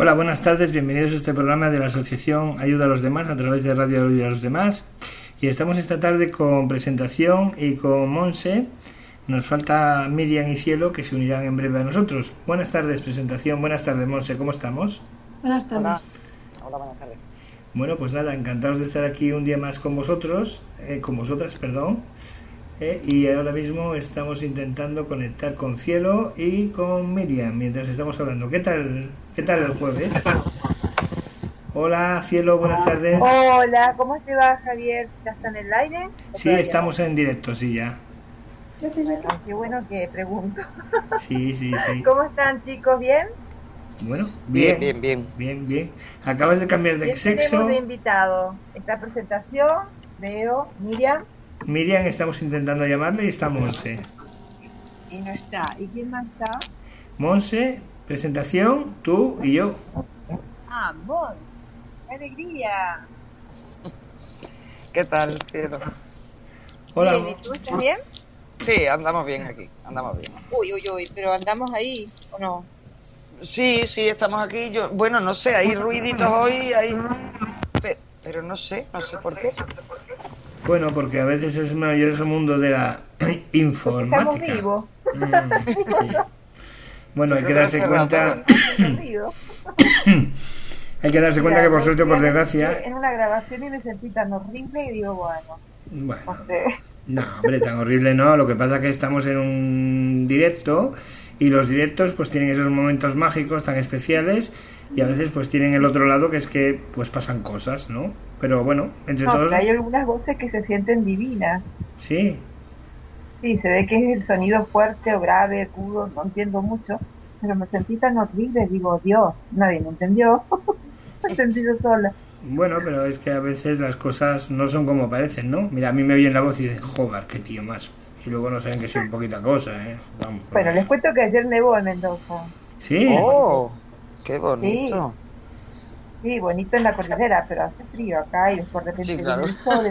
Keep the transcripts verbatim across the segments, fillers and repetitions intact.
Hola, buenas tardes, bienvenidos a este programa de la Asociación Ayuda a los Demás a través de Radio Ayuda a los Demás. Y estamos esta tarde con presentación y con Monse. Nos falta Miriam y Cielo, que se unirán en breve a nosotros. Buenas tardes, presentación. Buenas tardes, Monse. ¿Cómo estamos? Buenas tardes. Hola, Hola buenas tardes. Bueno, pues nada, encantados de estar aquí un día más con vosotros, eh, con vosotras, perdón. Eh, y ahora mismo estamos intentando conectar con Cielo y con Miriam mientras estamos hablando. ¿Qué tal, qué tal el jueves? Hola, Cielo, buenas tardes. Hola, ¿cómo te va, Javier? ¿Ya está en el aire? Sí, estamos en directo, sí, ya. Bueno, qué bueno que pregunto. Sí, sí, sí. ¿Cómo están, chicos? ¿Bien? Bueno, bien, bien, bien. Bien, bien. Acabas de cambiar de ¿Quién sexo. tenemos de invitado? Esta presentación, veo, Miriam. Miriam, estamos intentando llamarle y está Monse. Y no está. ¿Y quién más está? Monse, presentación, tú y yo. Ah, Mon. ¡Qué alegría! ¿Qué tal, Cielo? Hola. Bien, ¿y tú estás bien? Sí, andamos bien aquí, andamos bien. Uy, uy, uy, pero andamos ahí, ¿o no? Sí, sí, estamos aquí. Yo, bueno, no sé, hay ruiditos hoy, hay... Pero, pero no sé, no sé por qué. Bueno, porque a veces es mayor ese mundo de la informática. Estamos vivos. Mm, sí. Bueno, hay que darse cuenta... hay que darse cuenta que por suerte o por desgracia... En una grabación y me sentí tan horrible y digo, bueno, Bueno, no sé. no, hombre, tan horrible no. Lo que pasa es que estamos en un directo y los directos pues tienen esos momentos mágicos tan especiales y a veces pues tienen el otro lado que es que pues pasan cosas, ¿no? Pero bueno, entre No, todos... pero hay algunas voces que se sienten divinas. Sí, Sí, se ve que es el sonido fuerte o grave, agudo, no entiendo mucho, pero me sentí tan horrible, digo, Dios, nadie me entendió. Me he sentido sola. bueno, pero es que a veces las cosas no son como parecen, ¿no? Mira, a mí me oyen la voz y dicen, joder, qué tío más. Y luego no saben que soy un poquita cosa, ¿eh? Vamos, pues... Bueno, les cuento que ayer nevó en Mendoza. Sí. ¡Oh! ¡Qué bonito! Sí, bonito en la cordillera, pero hace frío acá y después de repente Sí, claro. viene el sol.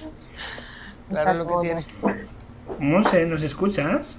Claro lo que todo. tiene. Monse, ¿nos escuchas?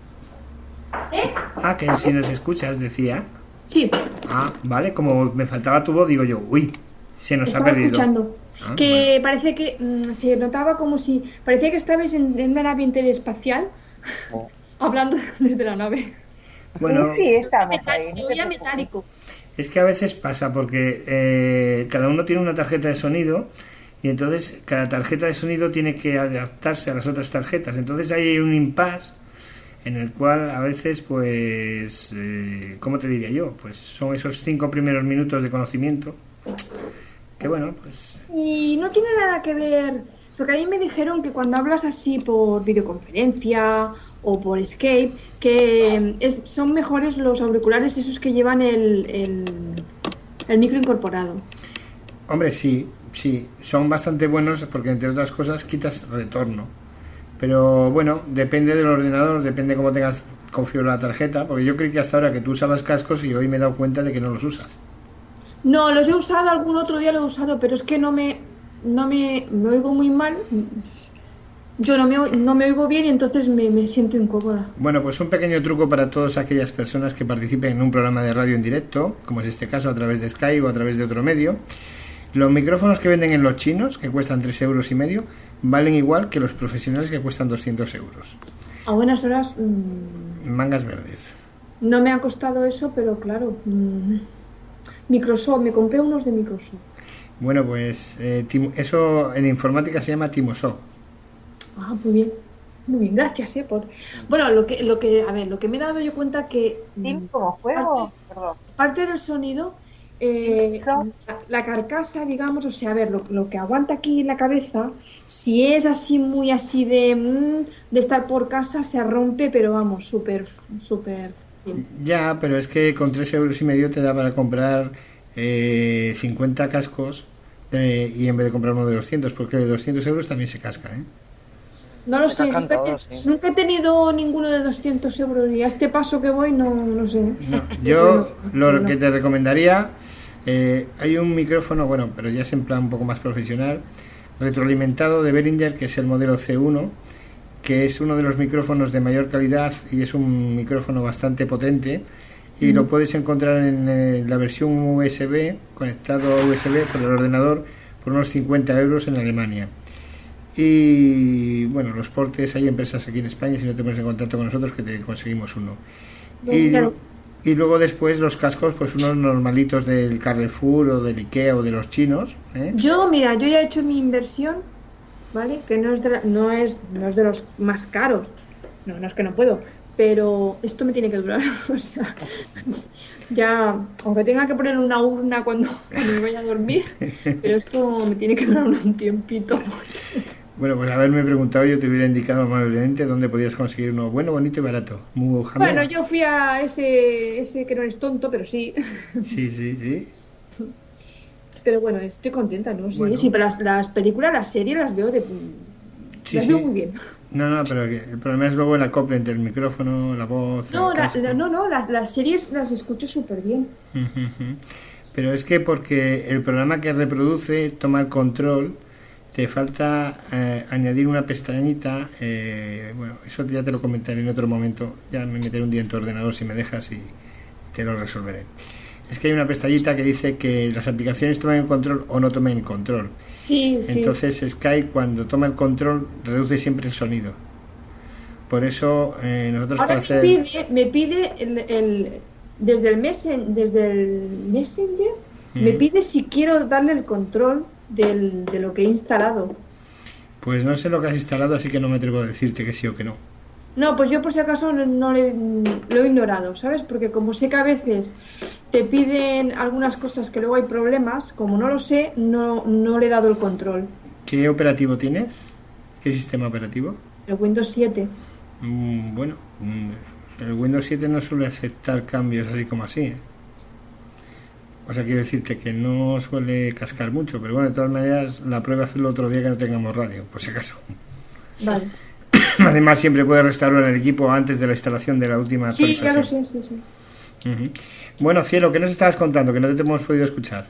¿Eh? Ah, que si nos escuchas, decía. Sí, Ah, vale, como me faltaba tu voz, digo yo, uy, se nos estaba ha perdido. escuchando. Ah, que parece que mm, se notaba como si... Parecía que estabais en, en una nave interespacial Oh. hablando desde la nave. Bueno, Sí, estamos ahí. Se no te oía preocupes. metálico. es que a veces pasa porque eh, cada uno tiene una tarjeta de sonido y entonces cada tarjeta de sonido tiene que adaptarse a las otras tarjetas. Entonces hay un impasse en el cual a veces, pues, eh, ¿cómo te diría yo? Pues son esos cinco primeros minutos de conocimiento que bueno, pues... Y no tiene nada que ver, porque a mí me dijeron que cuando hablas así por videoconferencia o por Skype, que es, son mejores los auriculares esos que llevan el, el, el micro incorporado. Hombre, sí, sí, son bastante buenos porque entre otras cosas quitas retorno. Pero bueno, depende del ordenador, depende cómo tengas configurada la tarjeta, porque yo creí que hasta ahora que tú usabas cascos y hoy me he dado cuenta de que no los usas. No, los he usado, algún otro día lo he usado, pero es que no me, no me, me oigo muy mal. Yo no me, o- no me oigo bien y entonces me, me siento incómoda. Bueno, pues un pequeño truco para todas aquellas personas que participen en un programa de radio en directo, como es este caso a través de Skype o a través de otro medio. Los micrófonos que venden en los chinos, que cuestan tres euros y medio, valen igual que los profesionales que cuestan doscientos euros. A buenas horas mmm, Mangas verdes. no me ha costado eso, pero claro, mmm, Microsoft, me compré unos de Microsoft. Bueno, pues eh, Tim- eso en informática se llama Timosoft. Ah, muy bien. Muy bien, gracias, eh, por... Bueno, lo que, lo que, a ver, lo que me he dado yo cuenta que ¿Team mm, como juego? Perdón. parte del sonido, eh, Son- la, la carcasa, digamos, o sea, a ver, lo, lo que aguanta aquí en la cabeza, si es así, muy así de, mm, de estar por casa, se rompe, pero vamos, súper, súper bien. Ya, pero es que con tres euros y medio te da para comprar eh, cincuenta cascos eh, y en vez de comprar uno de doscientos, porque de doscientos euros también se casca, ¿eh? No lo Se sé, cascan nunca, he te- todos, sí. nunca he tenido ninguno de doscientos euros y a este paso que voy no, no sé. No, yo Bueno, lo que te recomendaría, eh, hay un micrófono, bueno, pero ya es en plan un poco más profesional, retroalimentado de Behringer, que es el modelo C uno, que es uno de los micrófonos de mayor calidad y es un micrófono bastante potente y lo puedes encontrar en eh, la versión U S B, conectado a U S B por el ordenador, por unos cincuenta euros en Alemania. Y bueno, los portes, hay empresas aquí en España, si no te pones en contacto con nosotros, que te conseguimos uno. Y, Claro. y luego después los cascos, pues unos normalitos del Carrefour o del Ikea o de los chinos, ¿eh? Yo, mira, yo ya he hecho mi inversión, ¿vale? Que no es de, la- no es, no es de los más caros. No, no es que no puedo. Pero esto me tiene que durar. O sea, ya, aunque tenga que poner una urna cuando, cuando me vaya a dormir, pero esto me tiene que durar un tiempito. Bueno, pues haberme preguntado, yo te hubiera indicado amablemente dónde podías conseguir uno bueno, bonito y barato. Muy jamás. Bueno, yo fui a ese, ese que no es tonto, pero sí. Sí, sí, sí. Pero bueno, estoy contenta, ¿no? Sí, Bueno. sí, pero las, las películas, las series las veo de... Sí, las sí. veo muy bien. No, no, pero que el problema es luego el acople entre el micrófono, la voz... No, el la- casco. la- no, no, las, las series las escucho súper bien. Ujú, ujú. Pero es que porque el programa que reproduce toma el control, te falta eh, añadir una pestañita, eh, bueno, eso ya te lo comentaré en otro momento, ya me meteré un día en tu ordenador si me dejas y te lo resolveré. Es que hay una pestañita que dice que las aplicaciones toman el control o no tomen el control. Sí, sí. Entonces Skype, cuando toma el control, reduce siempre el sonido. Por eso eh, nosotros Ahora para me hacer... pide, me pide el, el- desde el messen, desde el Messenger, me Mm. pide si quiero darle el control del, de lo que he instalado. Pues no sé lo que has instalado, así que no me atrevo a decirte que sí o que no. No, pues yo por si acaso no, no le, lo he ignorado, ¿sabes? Porque como sé que a veces te piden algunas cosas que luego hay problemas, como no lo sé, no, no le he dado el control. ¿Qué operativo tienes? ¿Qué sistema operativo? El Windows siete. Mm, bueno, mm, el Windows siete no suele aceptar cambios así como así, ¿eh? O sea, quiero decirte que no suele cascar mucho, pero bueno, de todas maneras, la prueba hacerlo otro día que no tengamos radio, por si acaso. Vale. Además, siempre puedes restaurar el equipo antes de la instalación de la última Sí, ya lo actualización. sé, sí, sí. Ujú. Bueno, Cielo, ¿qué nos estabas contando? Que no te hemos podido escuchar.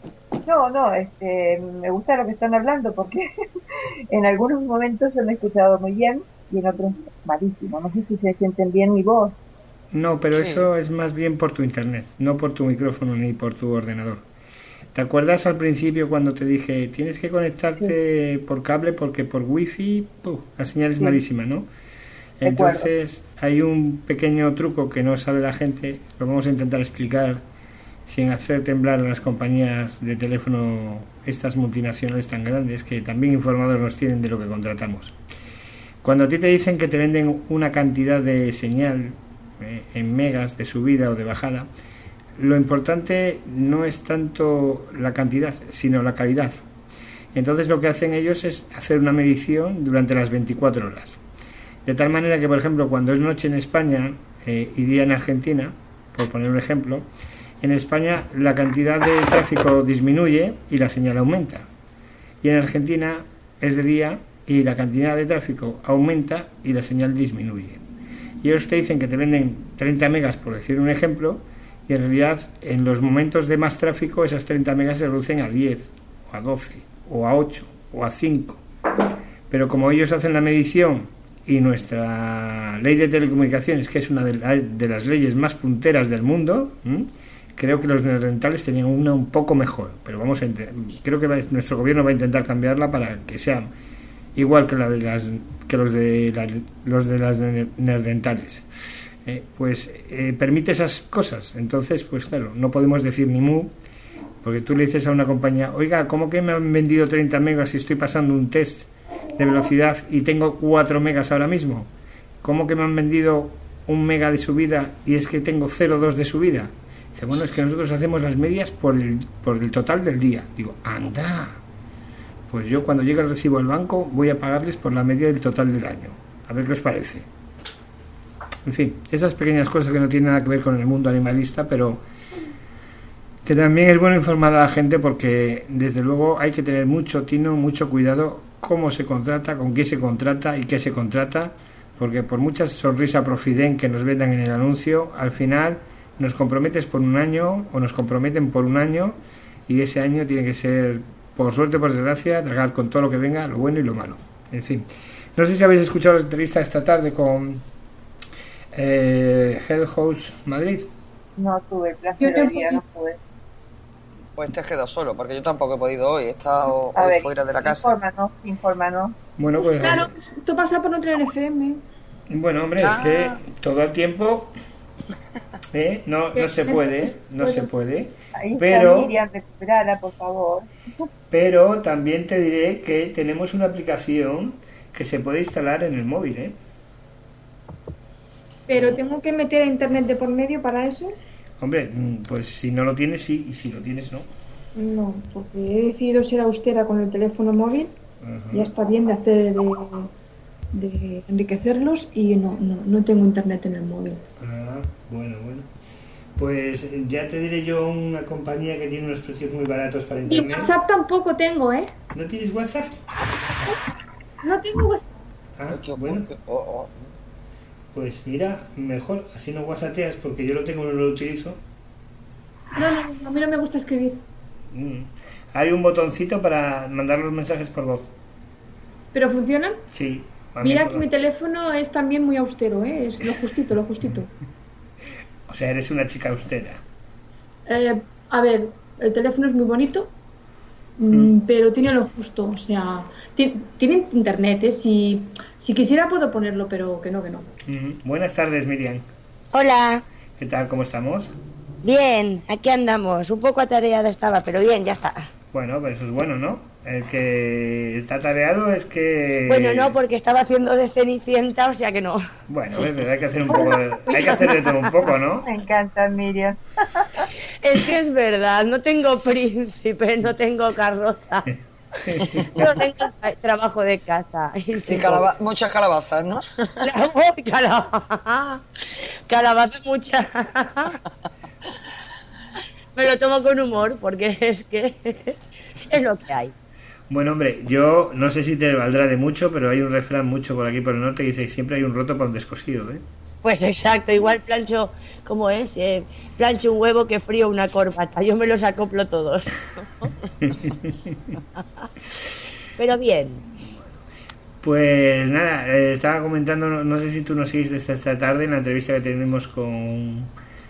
No, no, este, me gusta lo que están hablando porque en algunos momentos se me ha escuchado muy bien y en otros malísimo. No sé si se sienten bien mi voz. No, pero Sí. eso es más bien por tu internet, no por tu micrófono ni por tu ordenador. ¿Te acuerdas al principio cuando te dije tienes que conectarte por cable porque por wifi ¡puf!, la señal es Sí. malísima, ¿no? De acuerdo. Entonces hay un pequeño truco que no sabe la gente, lo vamos a intentar explicar sin hacer temblar a las compañías de teléfono, estas multinacionales tan grandes que también informados nos tienen de lo que contratamos. Cuando a ti te dicen que te venden una cantidad de señal eh, en megas de subida o de bajada, lo importante no es tanto la cantidad, sino la calidad. Entonces lo que hacen ellos es hacer una medición durante las veinticuatro horas. De tal manera que, por ejemplo, cuando es noche en España eh, y día en Argentina, por poner un ejemplo, en España la cantidad de tráfico disminuye y la señal aumenta. Y en Argentina es de día y la cantidad de tráfico aumenta y la señal disminuye. Y ellos te dicen que te venden treinta megas, por decir un ejemplo, y en realidad en los momentos de más tráfico esas treinta megas se reducen a diez, o a doce, o a ocho, o a cinco. Pero como ellos hacen la medición y nuestra ley de telecomunicaciones, que es una de, la- de las leyes más punteras del mundo, ¿m? creo que los neandertales tenían una un poco mejor, pero vamos a inte- creo que va- nuestro gobierno va a intentar cambiarla para que sea igual que la de las que los de las, los de las neandertales. Eh, pues eh, permite esas cosas. Entonces, pues claro, no podemos decir ni mu, porque tú le dices a una compañía, oiga, ¿cómo que me han vendido treinta megas y estoy pasando un test de velocidad y tengo cuatro megas ahora mismo? ¿Cómo que me han vendido un mega de subida y es que tengo cero coma dos de subida? Dice, bueno, es que nosotros hacemos las medias por el, por el total del día. Digo, anda, pues yo cuando llegue el recibo al banco voy a pagarles por la media del total del año. A ver qué os parece. En fin, esas pequeñas cosas que no tienen nada que ver con el mundo animalista, pero que también es bueno informar a la gente porque desde luego hay que tener mucho tino, mucho cuidado cómo se contrata, con qué se contrata y qué se contrata, porque por mucha sonrisa profiden que nos vendan en el anuncio, al final nos comprometes por un año o nos comprometen por un año y ese año tiene que ser, por suerte o por desgracia, tragar con todo lo que venga, lo bueno y lo malo. En fin, no sé si habéis escuchado la entrevista esta tarde con eh, Health House Madrid. No tuve el placer Yo de día, no pude. Pues te has quedado solo, porque yo tampoco he podido hoy, he estado A hoy ver, fuera de la casa. infórmanos, infórmanos. Bueno, pues... Claro, esto pasa por no tener F M. Bueno, hombre, Ah. es que todo el tiempo ¿eh? no, no se puede, no se puede. Ahí Pero, está Miriam, recuperala, por favor. pero también te diré que tenemos una aplicación que se puede instalar en el móvil, ¿eh? Pero tengo que meter a internet de por medio para eso. Hombre, mm, pues si no lo tienes, sí, y si lo tienes, no. No, porque he decidido ser austera con el teléfono móvil. Ajá. Ya está bien de hacer de, de enriquecerlos y no, no, no tengo internet en el móvil. Ah, bueno, bueno. Pues ya te diré yo una compañía que tiene unos precios muy baratos para Y internet. WhatsApp tampoco tengo, ¿eh? ¿No tienes WhatsApp? No tengo WhatsApp. Ah, Ay, qué bueno, horror. Oh, oh. pues mira, mejor, así no whatsappeas porque yo lo tengo y no lo utilizo. No, no, a mí no me gusta escribir. Mm. Hay un botoncito para mandar los mensajes por voz. ¿Pero funciona? Sí. a mí Mira por que voz. mi teléfono es también muy austero, ¿eh? Es lo justito, lo justito. O sea, eres una chica austera. Eh, a ver, el teléfono es muy bonito, mm, pero tiene lo justo. O sea, ti- tiene internet, ¿eh? Si, si quisiera puedo ponerlo, pero que no, que no. Mm. Buenas tardes, Miriam. Hola, ¿Qué tal? ¿Cómo estamos? bien, aquí andamos. Un poco atareada estaba, pero bien, ya está. Bueno, pues eso es bueno, ¿no? El que está tareado es que... Bueno, no, porque estaba haciendo de Cenicienta, o sea que no. Bueno, es verdad, hay que hacer un poco de... Hay que hacer de todo un poco, ¿no? Me encanta, Miriam. Es que es verdad, no tengo príncipe, no tengo carroza. Solo tengo trabajo de casa. Y calaba- muchas calabazas, ¿no? Uy, calabaza. Calabaza mucha. Me lo tomo con humor porque es que es lo que hay. Bueno, hombre, yo no sé si te valdrá de mucho, pero hay un refrán mucho por aquí por el norte que dice que siempre hay un roto para un descosido, ¿eh? Pues exacto, igual plancho, ¿cómo es? Eh, plancho un huevo que frío una corbata. Yo me los acoplo todos. Pero bien. Pues nada, eh, estaba comentando, no, no sé si tú nos seguiste esta, esta tarde en la entrevista que tenemos con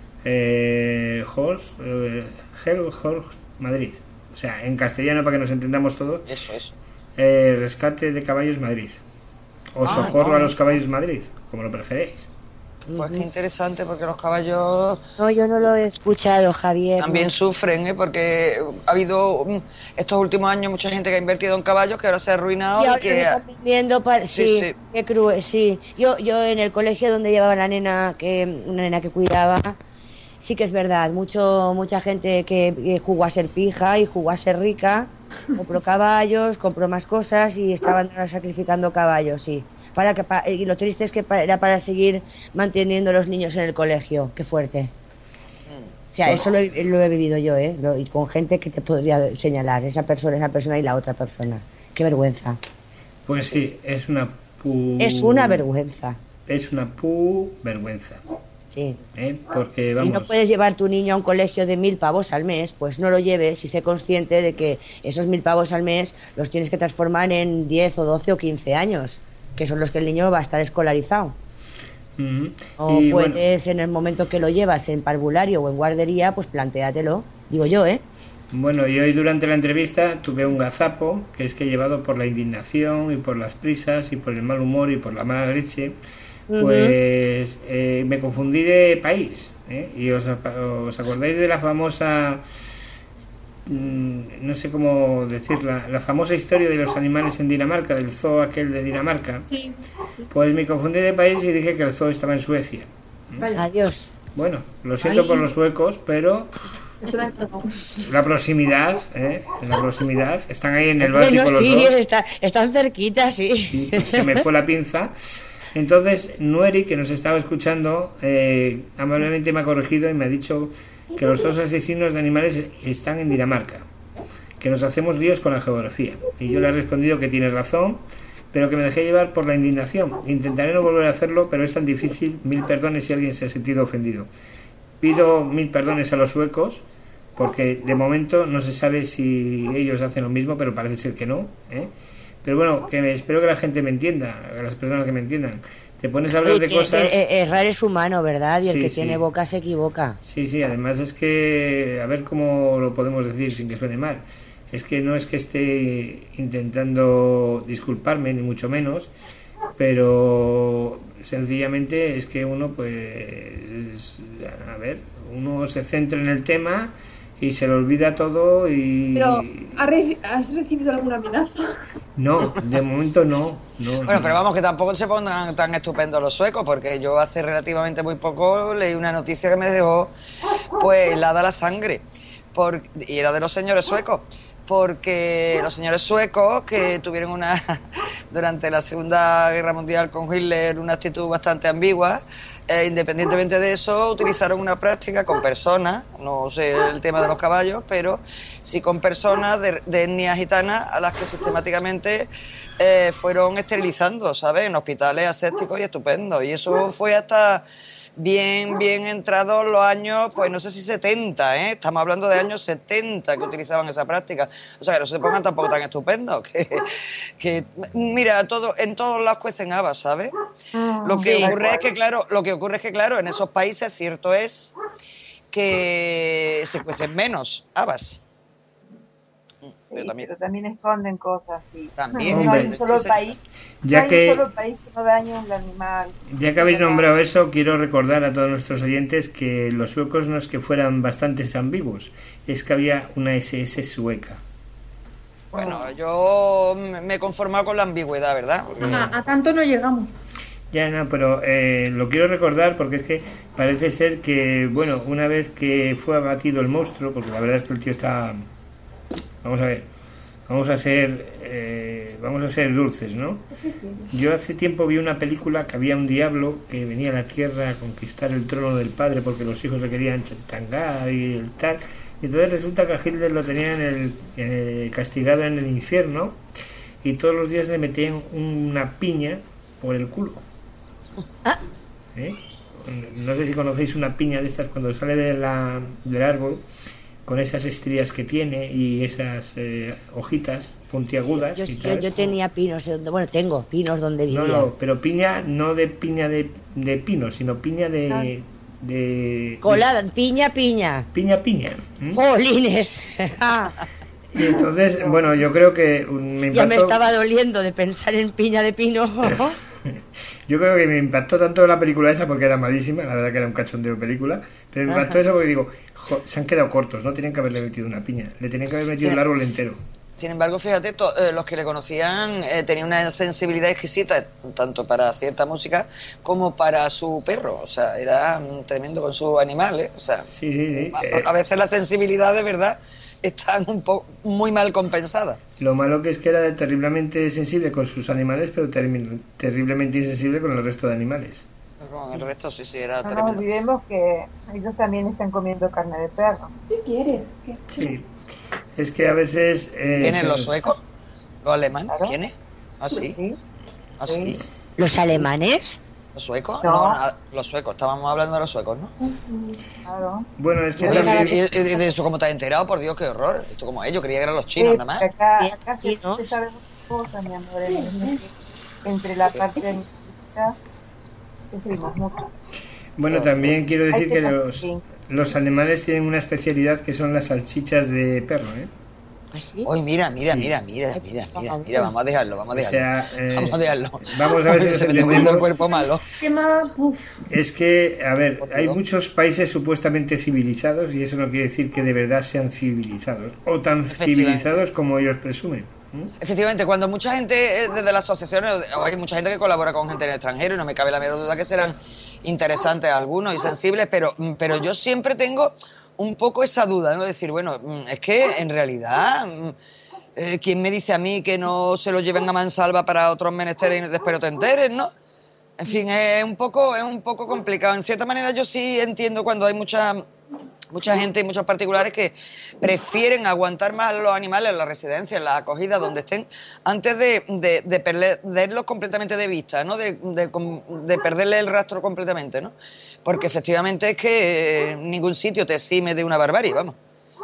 eh, Horst, eh, Hell Horst Madrid. O sea, en castellano para que nos entendamos todos, Eso, eso. eh, Rescate de Caballos Madrid. O Ah, Socorro no. a los Caballos Madrid, como lo preferéis. Pues qué interesante, porque los caballos No, yo no lo he escuchado, Javier. también no. sufren, ¿eh? Porque ha habido mm, estos últimos años mucha gente que ha invertido en caballos que ahora se ha arruinado Y y, ahora que... me están vendiendo para... Sí, Sí, sí. qué cruel, sí. Yo, yo en el colegio donde llevaba la nena, que una nena que cuidaba, sí que es verdad, mucho mucha gente que, que jugó a ser pija y jugó a ser rica, compró caballos, compró más cosas y estaban ahora sacrificando caballos, sí. Para que, pa- y lo triste es que pa- era para seguir manteniendo a los niños en el colegio, qué fuerte. O sea, eso lo he, lo he vivido yo, ¿eh? Lo- y con gente que te podría señalar, esa persona, esa persona y la otra persona. Qué vergüenza. Pues sí, es una pu... Es una vergüenza, Es una pu vergüenza, sí. ¿eh? Porque Si vamos... no puedes llevar tu niño a un colegio de mil pavos al mes, pues no lo lleves y sé consciente de que esos mil pavos al mes los tienes que transformar en diez o doce o quince años, que son los que el niño va a estar escolarizado. Mm. O Y bueno, puedes, en el momento que lo llevas en parvulario o en guardería, pues plantéatelo, digo yo, ¿eh? Bueno, y hoy durante la entrevista tuve un gazapo, que es que llevado por la indignación y por las prisas y por el mal humor y por la mala leche, pues eh, me confundí de país, ¿eh? Y os, os acordáis de la famosa, mm, no sé cómo decirla, la famosa historia de los animales en Dinamarca, del zoo aquel de Dinamarca. Sí. Pues me confundí de país y dije que el zoo estaba en Suecia. Vaya, Adiós. Bueno, lo siento Ahí. por los suecos, pero eso lo he entendido. la proximidad, ¿eh? La proximidad, están ahí en el Báltico Bueno, los sí, dos. está- están cerquitas, sí. Sí, pues se me fue la pinza. Entonces, Nueri, que nos estaba escuchando, eh, amablemente me ha corregido y me ha dicho que los dos asesinos de animales están en Dinamarca, que nos hacemos líos con la geografía. Y yo le he respondido que tiene razón, pero que me dejé llevar por la indignación. Intentaré no volver a hacerlo, pero es tan difícil. Mil perdones si alguien se ha sentido ofendido. Pido mil perdones a los suecos, porque de momento no se sabe si ellos hacen lo mismo, pero parece ser que no, ¿eh? Pero bueno, que me, espero que la gente me entienda, a las personas que me entiendan. te pones a hablar Oye, de que- cosas... que, eh, errar es humano, ¿verdad? Y el Sí, que sí. tiene boca se equivoca. Sí, sí, además es que, a ver cómo lo podemos decir sin que suene mal, es que no es que esté intentando disculparme, ni mucho menos, pero sencillamente es que uno, pues, a ver, uno se centra en el tema y se le olvida todo y... Pero, ¿has, re- has recibido alguna amenaza? No, de momento no. no Bueno, no. pero vamos, que tampoco se pongan tan estupendos los suecos, porque yo hace relativamente muy poco leí una noticia que me dejó, pues, helada la sangre, por, y era de los señores suecos, porque los señores suecos que tuvieron una, durante la Segunda Guerra Mundial con Hitler, una actitud bastante ambigua, eh, independientemente de eso, utilizaron una práctica con personas, no sé el tema de los caballos, pero sí con personas de, de etnia gitana a las que sistemáticamente eh, fueron esterilizando, ¿sabes? En hospitales asépticos y estupendos. Y eso fue hasta bien, bien entrados los años, pues no sé si setenta, ¿eh? Estamos hablando de años setenta que utilizaban esa práctica. O sea, que no se pongan tampoco tan estupendos. Que, que mira, todo, en todos lados cuecen habas, ¿sabes? Lo que Sí. ocurre es que, claro, lo que ocurre es que, claro, en esos países cierto es que se cuecen menos habas. Pero Sí, también, pero también esconden cosas. Sí. también, No hay Hombre. un solo sí, sí. país, Ya no hay que- un solo país que no dañe un animal. Ya que habéis nombrado eso, quiero recordar a todos nuestros oyentes que los suecos no es que fueran bastante ambiguos, es que había una ese ese sueca. Bueno, yo me me he conformado con la ambigüedad, ¿verdad? Porque- A, a tanto no llegamos. Ya no, pero eh, lo quiero recordar porque es que parece ser que, bueno, una vez que fue abatido el monstruo, porque la verdad es que el tío está... Vamos a ver, vamos a ser, eh, vamos a ser dulces, ¿no? Yo hace tiempo vi una película que había un diablo que venía a la tierra a conquistar el trono del padre porque los hijos le querían chantangar y el tal. Y entonces resulta que a Hitler lo tenían en el, eh, castigado en el infierno y todos los días le metían una piña por el culo. ¿Eh? No sé si conocéis una piña de estas cuando sale de la, del árbol con esas estrías que tiene y esas eh, hojitas puntiagudas Yo, y yo, tal. yo tenía pinos, eh, donde- bueno, tengo pinos donde vivía. No, no, pero piña no de piña de, de pino, sino piña de... de Colada, piña, piña. piña piña. ¿m? ¡Jolines! Y entonces, bueno, yo creo que me Ya me impactó... estaba doliendo de pensar en piña de pino. Yo creo que me impactó tanto la película esa porque era malísima, la verdad que era un cachondeo de película, pero me impactó Ajá. eso porque digo, jo, se han quedado cortos, no tenían que haberle metido una piña, le tenían que haber metido Sí. el árbol entero. Sin embargo, fíjate, to- eh, los que le conocían eh, tenían una sensibilidad exquisita, tanto para cierta música como para su perro. O sea, era mm, tremendo con sus animales. O sea, Sí, sí, sí. a, Eh, a veces las sensibilidades, de verdad, están un poco muy mal compensadas. lo malo que es que era terriblemente sensible con sus animales, pero termi- terriblemente insensible con el resto de animales. Con el resto, sí, sí, era No nos tremendo. olvidemos que ellos también están comiendo carne de perro. ¿Qué quieres? ¿Qué? Sí. Es que a veces... eh, ¿Quiénes se los nos- suecos? ¿Los alemanes? Claro. ¿Quiénes? ¿Ah, sí? Sí. ¿Ah, sí? ¿Los alemanes? ¿Los suecos? No. No, nada, los suecos. Estábamos hablando de los suecos, ¿no? Claro. Bueno, es que Oye, también... ¿y, y- y de eso cómo te has enterado? Por Dios, qué horror. Esto como es, yo creía que eran los chinos Sí, nada más. Acá, Bien, acá se, chinos. se sabe muchas cosas, mi amor. en- Entre la parte de música, sufrimos mucho. Bueno, también quiero decir Hay que temas los, sí. los alemanes tienen una especialidad que son las salchichas de perro, ¿eh? ¿Así? Uy, mira, mira, Sí. mira, mira, mira, mira, mira, vamos a dejarlo, vamos a O dejarlo. sea, eh, Vamos a dejarlo. vamos a ver si nos Se me está poniendo entendemos. el cuerpo malo. ¿Qué más? Uf. Es que, a ver, Por hay Dios. muchos países supuestamente civilizados y eso no quiere decir que de verdad sean civilizados o tan Efectivamente. civilizados como ellos presumen. ¿m? Efectivamente, cuando mucha gente eh, desde las asociaciones, o hay mucha gente que colabora con gente en el extranjero y no me cabe la menor duda que serán interesantes algunos y sensibles, pero, mm, pero yo siempre tengo un poco esa duda, ¿no? Decir, bueno, mm, es que en realidad, mm, eh, ¿quién me dice a mí que no se lo lleven a mansalva para otros menesteres y después no te enteres, ¿no? En fin, es un poco, es un poco complicado. En cierta manera yo sí entiendo cuando hay mucha mucha gente y muchos particulares que prefieren aguantar más a los animales en la residencia, en la acogida, donde estén, antes de, de, de perderlos completamente de vista, ¿no? De, de, de perderle el rastro completamente, ¿no? Porque efectivamente es que eh, ningún sitio te exime de una barbarie, vamos.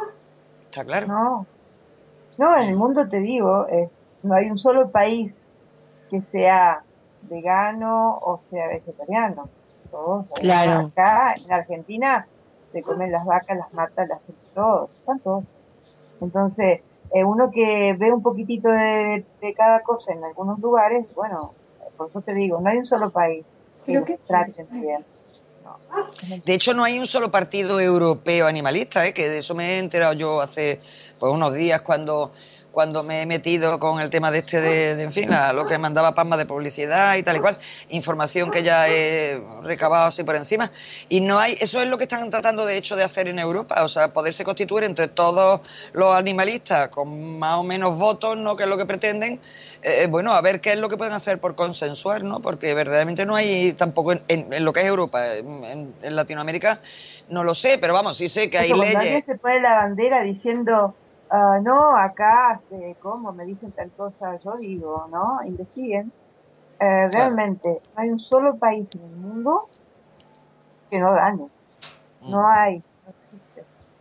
Está claro. No, no, en el mundo te digo, eh, no hay un solo país que sea vegano o sea vegetariano. Todos, Claro. acá en Argentina se comen las vacas, las matan, las hacen todos, están todos. Entonces, eh, uno que ve un poquitito de, de cada cosa en algunos lugares, bueno, por eso te digo, no hay un solo país que Creo los que traten bien. No. De hecho, no hay un solo partido europeo animalista, ¿eh? Que de eso me he enterado yo hace pues, unos días cuando, cuando me he metido con el tema de este, de, de en fin, la- lo que mandaba Pasma de publicidad y tal y cual, información que ya he recabado así por encima. Y no hay, eso es lo que están tratando de hecho de hacer en Europa, o sea, poderse constituir entre todos los animalistas con más o menos votos, ¿no? Que es lo que pretenden. Eh, bueno, a ver qué es lo que pueden hacer por consensuar, ¿no? Porque verdaderamente no hay tampoco en, en- en lo que es Europa, en, en- en Latinoamérica no lo sé, pero vamos, sí sé que hay Eso, cuando alguien leyes. se pone la bandera diciendo, ah, no, acá, este, ¿cómo? Me dicen tal cosa, yo digo, ¿no? Investiguen. Eh, Claro. realmente, no hay un solo país en el mundo que no dañe. No Mm. hay, no existe.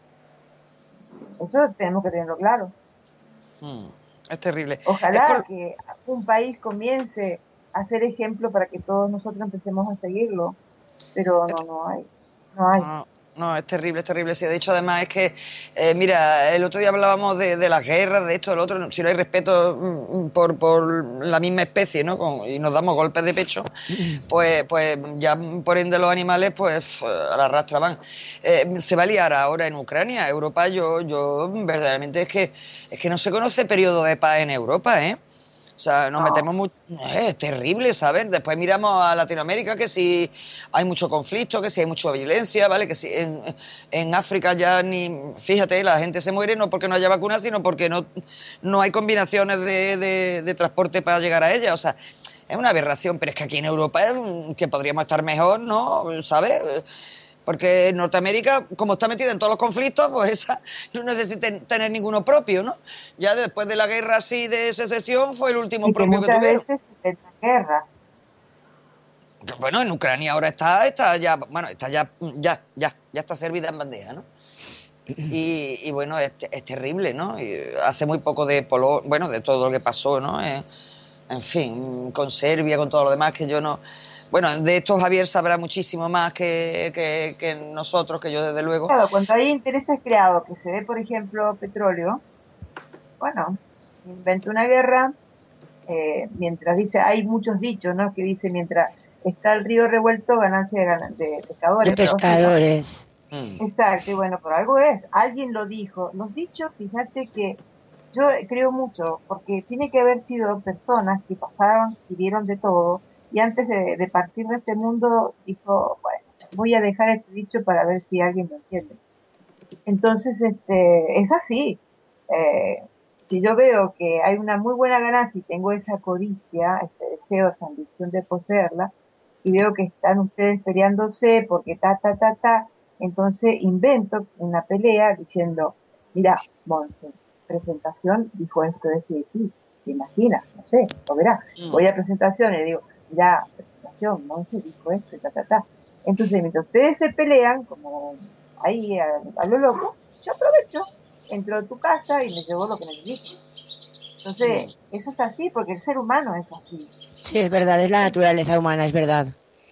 Eso tenemos que tenerlo claro. Mm. Es terrible. Es Ojalá por, que un país comience a ser ejemplo para que todos nosotros empecemos a seguirlo, pero no, no hay, no hay. No, no, es terrible, es terrible. Sí, de hecho, además es que, eh, mira, el otro día hablábamos de, de las guerras, de esto, del otro. Si no hay respeto mm, por, por la misma especie, ¿no? Con- y nos damos golpes de pecho, pues, pues ya por ende los animales, pues a la rastra van. Eh, se va a liar ahora en Ucrania, Europa. Yo, yo verdaderamente es que, es que no se conoce periodo de paz en Europa, ¿eh? O sea, nos No. metemos mucho... Es terrible, ¿sabes? Después miramos a Latinoamérica que si hay mucho conflicto, que si hay mucha violencia, ¿vale? Que si en, en África ya ni... Fíjate, la gente se muere no porque no haya vacunas, sino porque no, no hay combinaciones de, de, de transporte para llegar a ella. O sea, es una aberración, pero es que aquí en Europa es que podríamos estar mejor, ¿no? ¿Sabes? Porque Norteamérica, como está metida en todos los conflictos, pues esa no necesita tener ninguno propio, ¿no? Ya después de la guerra así de secesión fue el último Y que propio que muchas tuvieron. veces se inventan guerras. Bueno, en Ucrania ahora está, está ya, bueno, está ya, ya, ya, ya está servida en bandeja, ¿no? Y, y bueno, es, es terrible, ¿no? Y hace muy poco de Polo, bueno, de todo lo que pasó, ¿no? Eh, en fin, con Serbia, con todo lo demás, que yo no... Bueno, de esto Javier sabrá muchísimo más que, que, que nosotros, que yo desde luego. Claro, cuando hay intereses creados, que se ve, por ejemplo, petróleo, bueno, inventa una guerra, eh, mientras dice, hay muchos dichos, ¿no? Que dice, mientras está el río revuelto, ganancia de, ganan- de pescadores. De pero, pescadores. Mm. exacto, y bueno, por algo es, alguien lo dijo. Los dichos, fíjate que yo creo mucho, porque tiene que haber sido personas que pasaron y vieron de todo, y antes de, de partir de este mundo, dijo, bueno, voy a dejar este dicho para ver si alguien lo entiende. Entonces, este, es así. Eh, si yo veo que hay una muy buena ganancia y tengo esa codicia, este deseo, esa ambición de poseerla, y veo que están ustedes peleándose porque ta, ta, ta, ta, entonces invento una pelea diciendo, mira, Monse, presentación dijo esto, de sí, sí, te imaginas, no sé, lo verás. Mm. Voy a presentación y le digo, mira, presentación, Monse dijo esto, y ta, ta, ta. Entonces, mientras ustedes se pelean, como ahí a, a lo loco, yo aprovecho, entro a tu casa y me llevo lo que necesito. Entonces, eso es así, porque el ser humano es así. Sí, es verdad, es la naturaleza humana, es verdad.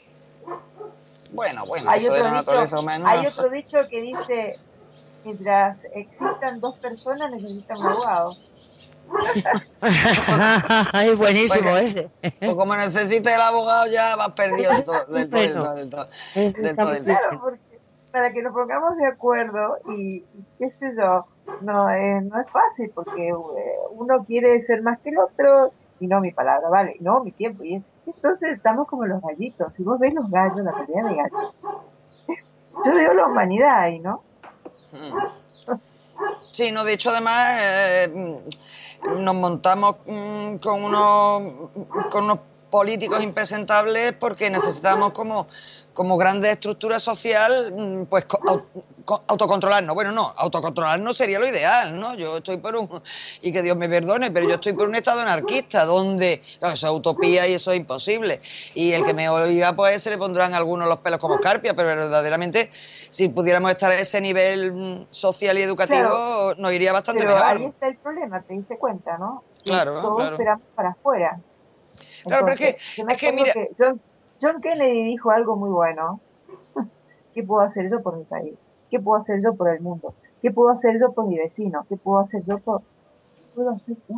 Bueno, bueno, Hay eso de otro la dicho, naturaleza humana... hay otro dicho que dice, mientras existan dos personas necesitan un abogado. Ay, buenísimo Pues que- ese. Pues como necesites el abogado ya vas perdido del todo, del todo, del Bueno, todo, del todo, eso del está todo, muy del todo. Claro, porque para que nos pongamos de acuerdo y, y qué sé yo, no, eh, no es fácil porque eh, uno quiere ser más que el otro y no mi palabra, vale, no mi tiempo. Y es- entonces estamos como los gallitos. Si vos ves los gallos, la pelea de gallos, yo veo la humanidad ahí, ¿no? Mm. Sí, no, de hecho además eh, mm, nos montamos mm, con unos con unos políticos impresentables porque necesitamos como como grandes estructuras social mm, pues co- au- co- autocontrolarnos. Bueno, no, autocontrolarnos sería lo ideal, ¿no? Yo estoy por un, y que Dios me perdone, pero yo estoy por un estado anarquista donde, claro, eso es utopía y eso es imposible. Y el que me oiga, pues se le pondrán algunos los pelos como escarpia, pero verdaderamente si pudiéramos estar a ese nivel mm, social y educativo, Claro, nos iría bastante pero ahí mejor. está el problema, te diste cuenta, ¿no? Que Claro, todos claro. esperamos para afuera. Claro, pero es Entonces, que, yo me es que acuerdo mira, que John, John Kennedy dijo algo muy bueno. ¿Qué puedo hacer yo por mi país? ¿Qué puedo hacer yo por el mundo? ¿Qué puedo hacer yo por mi vecino? ¿Qué puedo hacer yo por... ¿Qué puedo hacer yo?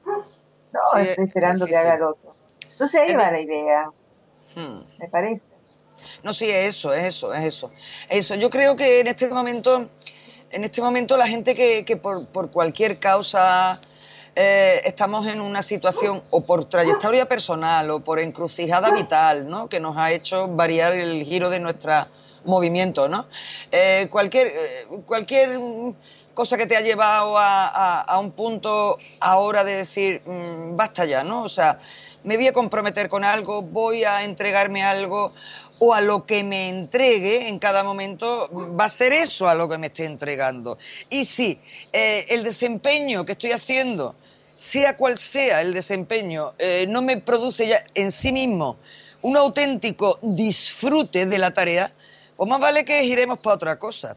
No sí, es estoy es esperando que haga difícil. el otro. Entonces ahí Es va di- la idea, Hmm. me parece. No, sí, es eso, es eso, es eso. Es eso. Yo creo que en este momento, en este momento la gente que, que por, por cualquier causa eh, estamos en una situación, o por trayectoria personal, o por encrucijada vital, ¿no? Que nos ha hecho variar el giro de nuestro movimiento, ¿no? Eh, cualquier, eh, cualquier cosa que te ha llevado a, a- a un punto ahora de decir, mm, basta ya, ¿no? O sea, me voy a comprometer con algo, voy a entregarme a algo, o a lo que me entregue en cada momento, va a ser eso a lo que me estoy entregando. Y sí, eh, el desempeño que estoy haciendo, sea cual sea el desempeño, eh, no me produce ya en sí mismo un auténtico disfrute de la tarea, pues más vale que giremos para otra cosa.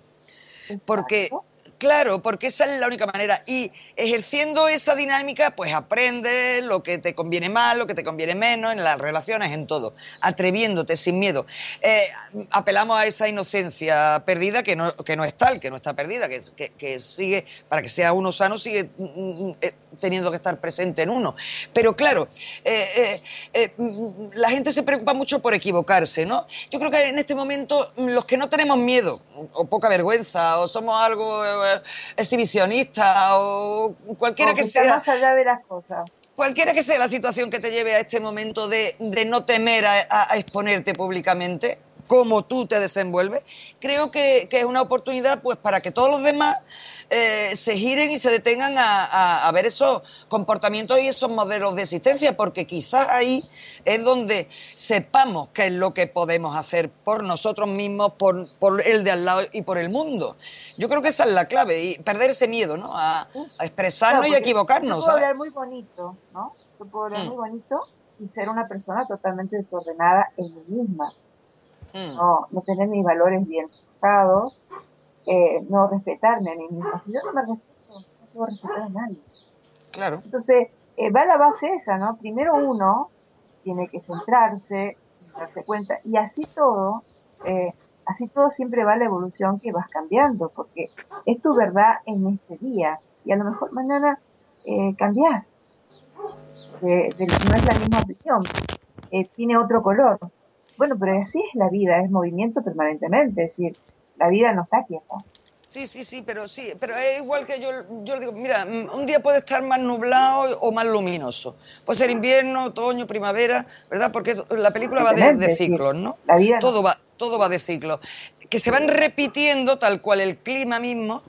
Porque, Exacto. claro, porque esa es la única manera. Y ejerciendo esa dinámica, pues aprendes lo que te conviene más, lo que te conviene menos, en las relaciones, en todo. Atreviéndote, sin miedo. Eh, apelamos a esa inocencia perdida, que no, que no es tal, que no está perdida, que, que, que sigue, para que sea uno sano, sigue mm, eh, teniendo que estar presente en uno. Pero claro, eh, eh, eh, mm, la gente se preocupa mucho por equivocarse, ¿no? Yo creo que en este momento mm, los que no tenemos miedo, o poca vergüenza, o somos algo eh, exhibicionistas, o cualquiera O que que está sea, más allá de las cosas. cualquiera que sea la situación que te lleve a este momento de, de no temer a, a- a exponerte públicamente, cómo tú te desenvuelves, creo que, que es una oportunidad pues para que todos los demás eh, se giren y se detengan a, a- a ver esos comportamientos y esos modelos de existencia, porque quizás ahí es donde sepamos qué es lo que podemos hacer por nosotros mismos, por, por el de al lado y por el mundo. Yo creo que esa es la clave, y perder ese miedo, ¿no? A, ¿Sí? a expresarnos Claro, y a porque yo equivocarnos, puedo ¿sabes? hablar muy bonito, ¿no? Yo puedo hablar Mm, muy bonito y ser una persona totalmente desordenada en mí misma. mm, No, no tener mis valores bien fijados, eh, no respetarme a mí misma. Si yo no me respeto, no puedo respetar a nadie. claro. Entonces, eh, va la base esa, ¿no? Primero uno tiene que centrarse, darse cuenta, y así todo, eh, así todo siempre va la evolución que vas cambiando, porque es tu verdad en este día, y a lo mejor mañana eh, cambiás, de- de- no es la misma opinión, eh, tiene otro color. Bueno, pero así es la vida, es movimiento permanentemente, es decir, la vida no está quieta. Sí, sí, sí, pero sí, pero es igual que yo, yo le digo, mira, mm, un día puede estar más nublado o más luminoso. Puede ser invierno, otoño, primavera, ¿verdad? Porque la película va de, de Evidentemente, es decir, ciclos, ¿no? la vida no. Todo va, todo va de ciclos, que se van repitiendo tal cual el clima mismo,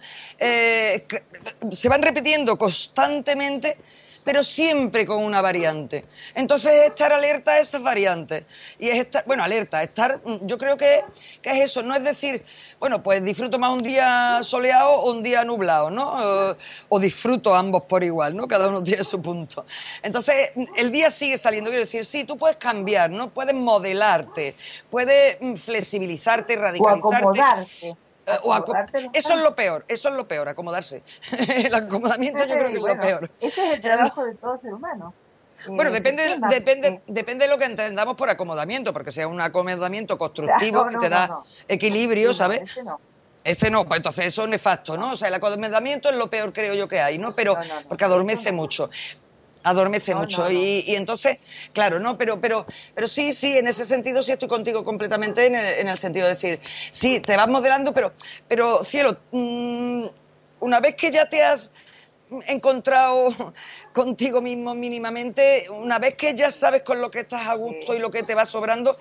eh, que- se van repitiendo constantemente, pero siempre con una variante. Entonces es estar alerta a esas variantes. Y es estar, bueno, alerta, estar, mm, yo creo que, que es eso, no es decir, bueno, pues disfruto más un día soleado o un día nublado, ¿no? Eh, o disfruto ambos por igual, ¿no? Cada uno tiene su punto. Entonces, el día sigue saliendo, quiero decir, sí, tú puedes cambiar, ¿no? Puedes modelarte, puedes mm, flexibilizarte, O radicalizarte. acomodarte, eh, o aco- acomodarte los Eso es cambios. lo peor, eso es lo peor, acomodarse. El acomodamiento yo creo que Y es lo bueno, peor. ese es el El- trabajo de todo ser humano. Bueno, Eh, es el depende, tema, depende, porque, depende de lo que entendamos por acomodamiento, porque sea un acomodamiento constructivo claro, que no, te no, da no, equilibrio, ese no, ¿sabes? ese no, Ese no, pues entonces eso es nefasto, ¿no? no, O sea, el acomodamiento es lo peor, creo yo, que hay, ¿no? Pero no, no, no, porque eso adormece no, mucho, adormece no, mucho. no, no. Y, y entonces, claro, ¿no? Pero, pero, pero sí, sí, en ese sentido sí estoy contigo completamente en el, en el sentido de decir, sí, te vas modelando, pero, pero cielo, mmm, una vez que ya te has encontrado contigo mismo mínimamente, una vez que ya sabes con lo que estás a gusto Eh, y lo que te va sobrando,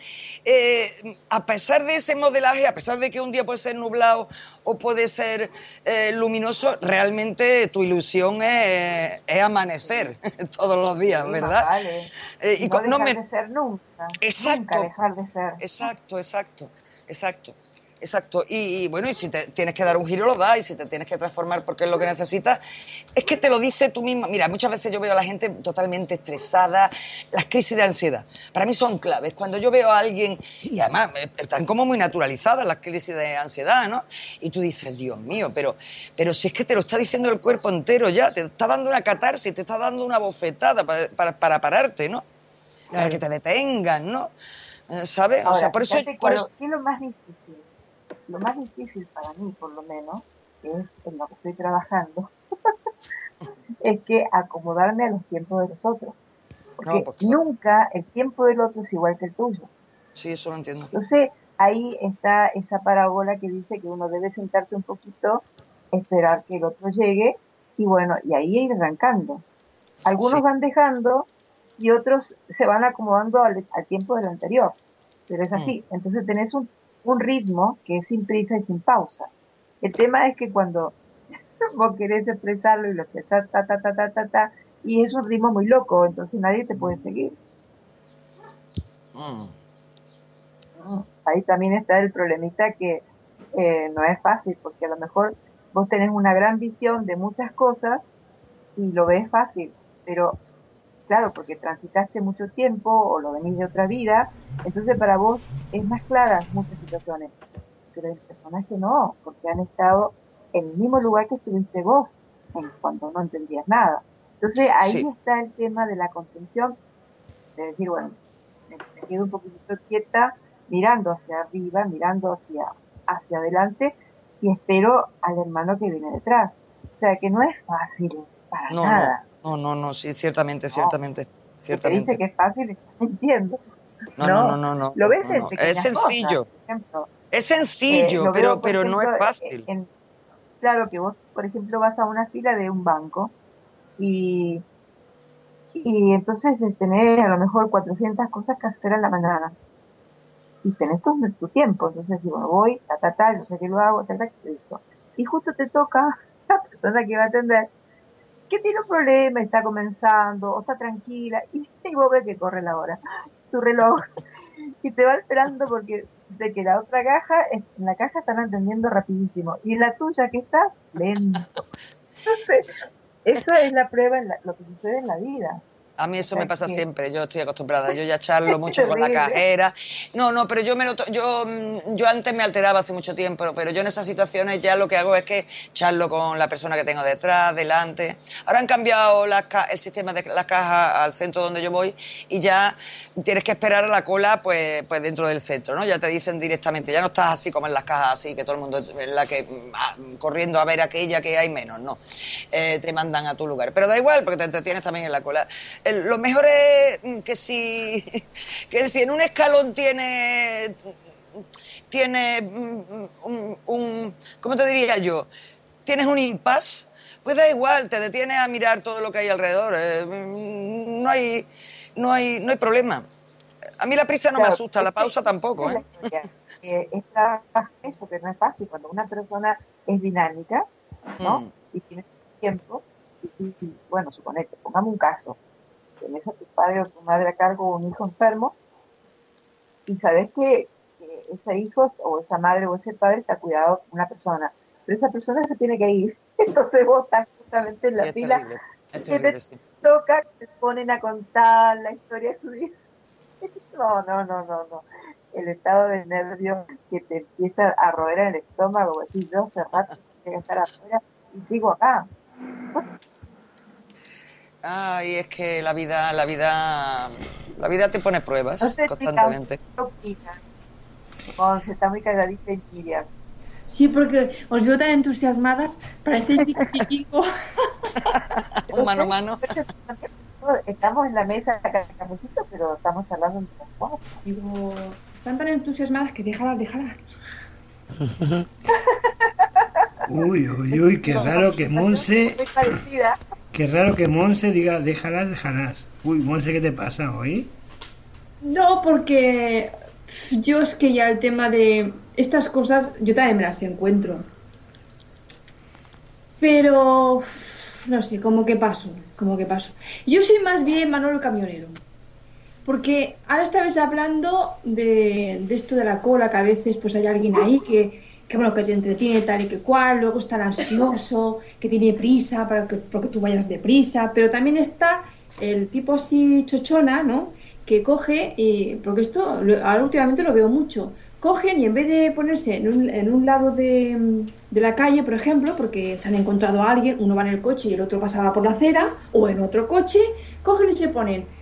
eh, a pesar de ese modelaje, a pesar de que un día puede ser nublado o puede ser eh, luminoso, realmente tu ilusión es, es amanecer todos los días, sí, más ¿verdad? vale. Eh, Y y no co- no dejar me, de ser nunca, nunca exacto, dejar de ser. exacto, exacto, exacto. Exacto, y, y bueno, y si te tienes que dar un giro lo das, y si te tienes que transformar porque es lo que necesitas, es que te lo dice tú misma. Mira, muchas veces yo veo a la gente totalmente estresada, las crisis de ansiedad, para mí son claves. Cuando yo veo a alguien, y además eh, están como muy naturalizadas las crisis de ansiedad, ¿no? Y tú dices, Dios mío, pero, pero si es que te lo está diciendo el cuerpo entero ya, te está dando una catarsis, te está dando una bofetada para, para, para pararte, ¿no? para que te detengan, ¿no? Eh, ¿Sabes? Ahora, o sea, por eso... fíjate que Por lo- eso ¿qué es lo más difícil? Lo más difícil para mí, por lo menos, que es en lo que estoy trabajando, es que acomodarme a los tiempos de los otros. Porque no, pues claro, nunca el tiempo del otro es igual que el tuyo. sí, eso lo entiendo. Entonces, ahí está esa parábola que dice que uno debe sentarse un poquito, esperar que el otro llegue, y bueno, y ahí ir arrancando. Algunos Sí. van dejando y otros se van acomodando al, al tiempo del anterior, pero es Mm. así. Entonces tenés un, un ritmo que es sin prisa y sin pausa. El tema es que cuando vos querés expresarlo y lo expresás ta, ta, ta, ta, ta, ta, y es un ritmo muy loco, entonces nadie te puede seguir. Mm. Mm, Ahí también está el problemita que eh, no es fácil, porque a lo mejor vos tenés una gran visión de muchas cosas y lo ves fácil, pero claro, porque transitaste mucho tiempo o lo venís de otra vida, entonces para vos es más clara muchas situaciones, pero hay personas que no, porque han estado en el mismo lugar que estuviste vos, en cuando no entendías nada. Entonces ahí Sí, está el tema de la contención, de decir, bueno, me, me quedo un poquitito quieta, mirando hacia arriba, mirando hacia, hacia adelante, y espero al hermano que viene detrás. O sea que no es fácil para no, no, nada. no, no, no, sí, ciertamente, No, ciertamente, que te dice ciertamente. que es fácil, estás mintiendo. No, no, no, No, no, no, lo ves no, en no. Es pequeñas cosas. sencillo, Por ejemplo, es eh, sencillo, lo pero, veo, por pero no ejemplo, es eh, fácil. en, claro que vos, por ejemplo, vas a una fila de un banco y, y entonces tenés a lo mejor cuatrocientas cosas que hacer en la mañana y tenés tu, tu tiempo. Entonces digo, voy, ta, ta, ta, yo sé que lo hago, ta, ta, listo. Y justo te toca la persona que va a atender que tiene un problema, está comenzando, o está tranquila, y, y vos ves que corre la hora, tu reloj, y te va esperando porque de que la otra caja, en la caja están atendiendo rapidísimo, y en la tuya que está, lento. Entonces, esa es la prueba en la- lo que sucede en la vida. A mí O eso sea me pasa que siempre, yo estoy acostumbrada, yo ya charlo es mucho con la terrible. cajera. No, no, pero yo me lo to- yo mm, yo antes me alteraba hace mucho tiempo, pero yo en esas situaciones ya lo que hago es que charlo con la persona que tengo detrás, delante. Ahora han cambiado las ca- el sistema de las cajas al centro donde yo voy y ya tienes que esperar a la cola pues pues dentro del centro, ¿no? Ya te dicen directamente, ya no estás así como en las cajas así que todo el mundo es la que mm, ah, corriendo a ver aquella que hay menos, no. Eh, te mandan a tu lugar, pero da igual porque te entretienes también en la cola. El- lo mejor es que si, que si en un escalón tiene, tiene mm, un, un, ¿cómo te diría yo? Tienes un impasse, pues da igual, te detienes a mirar todo lo que hay alrededor. eh, mm, no hay, no hay, no hay problema. A mí la prisa no me Claro, asusta, la ese- pausa esa tampoco, es la ¿eh? historia. Eh, es trabajar eso, que no es fácil. Cuando una persona es dinámica, ¿no? Mm, Y tiene tiempo, y, y, bueno, suponete, pongamos un caso, tenés a tu padre o tu madre a cargo o un hijo enfermo, y sabes que, que ese hijo o esa madre o ese padre está cuidado de una persona, pero esa persona se tiene que ir. Entonces vos estás justamente en y la es fila terrible, es que terrible, te sí. toca, te ponen a contar la historia de su vida. No, no, no, no, no. El estado de nervio que te empieza a roer en el estómago, decir, yo hace rato tengo que estar afuera y sigo acá. Ay, es que la vida, la vida, la vida te pone No pruebas sé, chicas, constantemente. ¿qué opinan? Monse está muy calladita y Miriam. Sí, porque os veo tan entusiasmadas, parecéis chiquitico. Un mano a mano. Estamos en la mesa cafecito, pero estamos hablando entre las cuatro. Digo, están tan entusiasmadas que déjalas, déjalas. Uy, uy, uy, qué raro que Monse, Muy parecida. qué raro que Monse diga, déjalas, déjalas. Uy, Monse, ¿qué te pasa hoy? No, porque yo es que ya el tema de estas cosas, yo también me las encuentro. Pero, no sé, como que paso, como que paso. Yo soy más bien Manolo Camionero. Porque ahora estabais hablando de, de esto de la cola, que a veces pues hay alguien ahí que, que, bueno, que te entretiene tal y que cual, luego está el ansioso, que tiene prisa para que, porque tú vayas deprisa, pero también está el tipo así chochona, ¿no? Que coge, y, porque esto lo- ahora últimamente lo veo mucho, cogen y en vez de ponerse en un, en un lado de, de la calle, por ejemplo, porque se han encontrado a alguien, uno va en el coche y el otro pasaba por la acera, o en otro coche, cogen y se ponen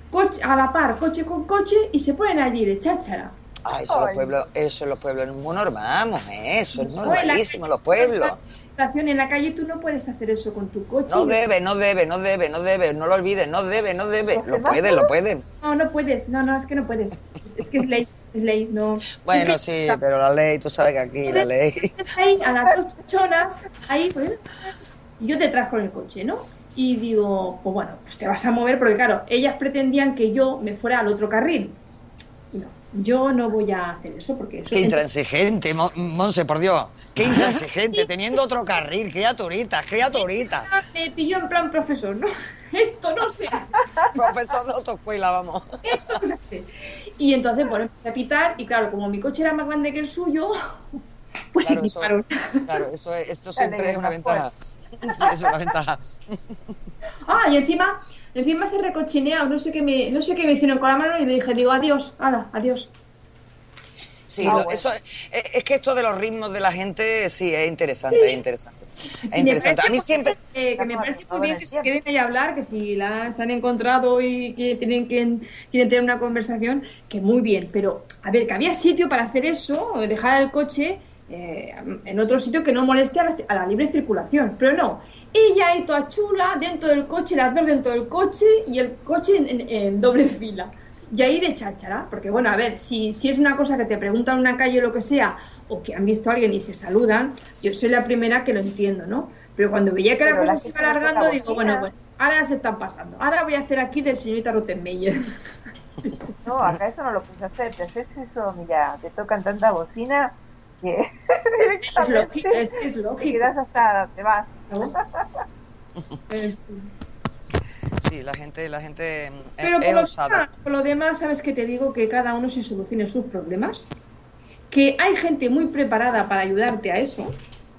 coche, a la par, coche con coche, y se ponen allí de cháchara. Ah, eso en los pueblos, eso en los pueblos es muy normal, mujer, eso es normalísimo en los pueblos. En la calle tú no puedes hacer eso con tu coche. No debe, no debe, no debe, no debe, no lo olvides, no debe, no debe. Lo pueden, lo pueden. No, no puedes, no, no, es que no puedes. Es, es que es ley, es ley, no. Bueno, es que, sí, pero la ley, tú sabes que aquí la ley. Ahí, a las dos chochonas, ahí, pues, y yo detrás con el coche, ¿no? Y digo, pues bueno, pues te vas a mover, porque claro, ellas pretendían que yo me fuera al otro carril. No, yo no voy a hacer eso porque eso Qué intransigente, Monse, por Dios. Qué intransigente, teniendo otro carril, criaturitas, criaturitas. Me pilló en plan profesor, ¿no? Esto no se hace. Profesor de autoescuela, vamos. Esto no se hace. Y entonces, bueno, empecé a pitar y claro, como mi coche era más grande que el suyo, pues claro, se dispararon. Eso, claro, eso, es, esto siempre es una ventaja. Sí, es una ventaja. Ah, y encima, encima se recochinea, no sé qué me, no sé qué me hicieron con la mano y le dije, digo, adiós, hala, adiós. Sí, ah, lo, bueno. eso es, es que esto de los ritmos de la gente sí es interesante, sí. es interesante. Es sí, interesante. A mí siempre eh, que me parece muy bien que se queden ahí a hablar, que si la se han encontrado y que tienen que quieren tener una conversación, que muy bien, pero a ver, que había sitio para hacer eso, dejar el coche eh, en otro sitio que no moleste a la, a la libre circulación, pero no. Ella ahí toda chula dentro del coche, las dos dentro del coche y el coche en, en, en doble fila. Y ahí de cháchara, porque bueno, a ver, si, si es una cosa que te preguntan en una calle o lo que sea, o que han visto a alguien y se saludan, yo soy la primera que lo entiendo, ¿no? Pero cuando veía que Pero la cosa la se iba alargando, digo, bueno, bueno, ahora se están pasando. Ahora voy a hacer aquí del señorita Rottenmeier. No, acá eso no lo puedes hacer, te haces eso, mira, te tocan tanta bocina que es lógico, es, es lógico. Te quedas hasta, te vas. ¿No? Sí, la gente, la gente Pero por lo, demás, por lo demás, ¿sabes qué te digo? Que cada uno se solucione sus problemas, que hay gente muy preparada para ayudarte a eso.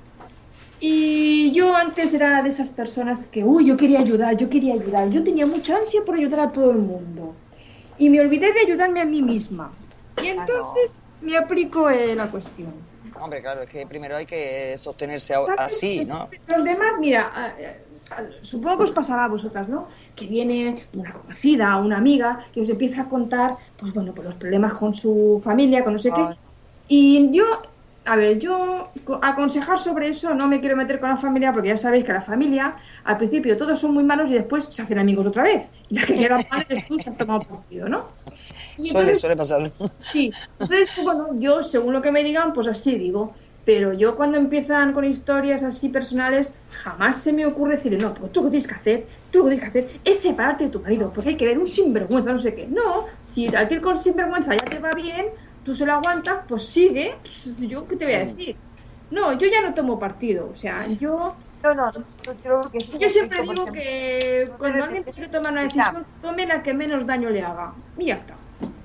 Y yo antes era de esas personas que, uy, yo quería ayudar, yo quería ayudar. Yo tenía mucha ansia por ayudar a todo el mundo. Y me olvidé de ayudarme a mí misma. Y entonces me aplico eh, la cuestión. Hombre, claro, es que primero hay que sostenerse así, ¿no? Los demás, mira... Supongo que os pasará a vosotras, ¿no? Que viene una conocida, una amiga, que os empieza a contar, pues bueno, pues los problemas con su familia, con no sé qué. Y yo, a ver, yo aconsejar sobre eso no me quiero meter con la familia, porque ya sabéis que la familia, al principio todos son muy malos y después se hacen amigos otra vez. Y la que queda mal es tú, se has tomado partido, ¿no? Y entonces, suele, suele pasar. Sí. Entonces, bueno, yo, según lo que me digan, pues así digo. Pero yo cuando empiezan con historias así personales, jamás se me ocurre decirle, no, pues tú lo que tienes que hacer, tú lo que tienes que hacer es separarte de tu marido, porque hay que ver un sinvergüenza, no sé qué. No, si a ti con sinvergüenza ya te va bien, tú se lo aguantas, pues sigue, pues, yo qué te voy a decir. No, yo ya no tomo partido, o sea, yo... No, no, no creo que yo siempre digo que cuando alguien quiere tomar una decisión, tome la que menos daño le haga. Y ya está.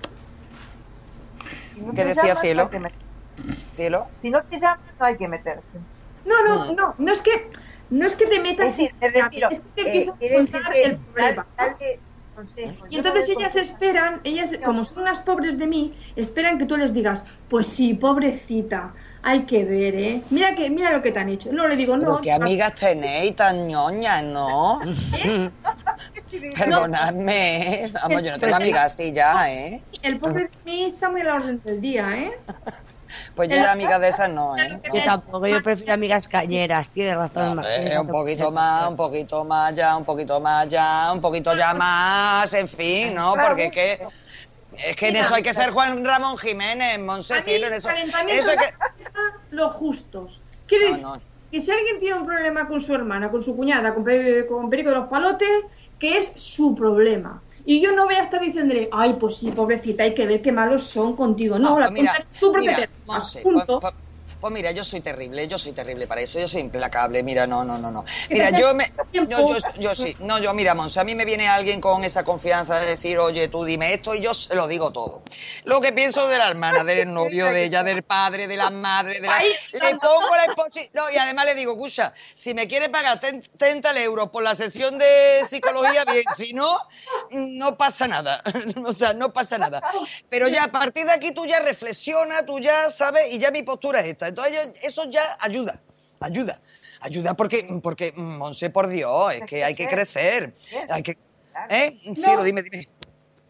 ¿Qué decía Cielo? ¿Cielo? Si no te llaman, no hay que meterse. No, no, no, no es que no es que te metas, es, decir, es, decir, es que te empiezas eh, a contar que el problema. Dale, dale consejo. Y entonces ellas consejo. esperan, ellas como son las pobres de mí, esperan que tú les digas, pues sí, pobrecita, hay que ver, ¿eh? Mira que mira lo que te han hecho. No le digo, no. Pero qué amigas tenéis tan ñoñas, ¿no? ¿Eh? Perdonadme, no. Vamos, yo no tengo amigas así ya, ¿eh? El pobre de mí está muy a la orden del día, ¿eh? Pues yo ya amigas de esas no, ¿eh? Yo tampoco, yo prefiero amigas cañeras, tienes razón. No, eh, un poquito más, un poquito más ya, un poquito más ya, un poquito ya más, en fin, ¿no? Porque es que, es que en eso hay que ser Juan Ramón Jiménez, Monse, Cielo, en eso, en eso hay que... Los justos. Quiero decir, no, no. que si alguien tiene un problema con su hermana, con su cuñada, con, con Perico de los Palotes, que es su problema. Y yo no voy a estar diciéndole, ay, pues sí, pobrecita, hay que ver qué malos son contigo. No, no la pues mira, tú porque mira, te Monse, pues, pues, pues mira, yo soy terrible, yo soy terrible para eso, yo soy implacable, mira, no, no, no, no. Mira, yo me, yo, yo, yo sí, no, yo, mira, Monse, a mí me viene alguien con esa confianza de decir, oye, tú dime esto y yo se lo digo todo. Lo que pienso de la hermana, del novio de ella, del padre, de la madre, de la... Le pongo la exposición, no, y además le digo, escucha, si me quiere pagar treinta euros por la sesión de psicología, bien, si no, no pasa nada, o sea, no pasa nada. Pero ya a partir de aquí tú ya reflexionas, tú ya sabes, y ya mi postura es esta. Entonces eso ya ayuda, ayuda, ayuda porque, porque Monse, por Dios, es que hay que crecer, hay que... ¿Eh? Sí, lo dime, dime.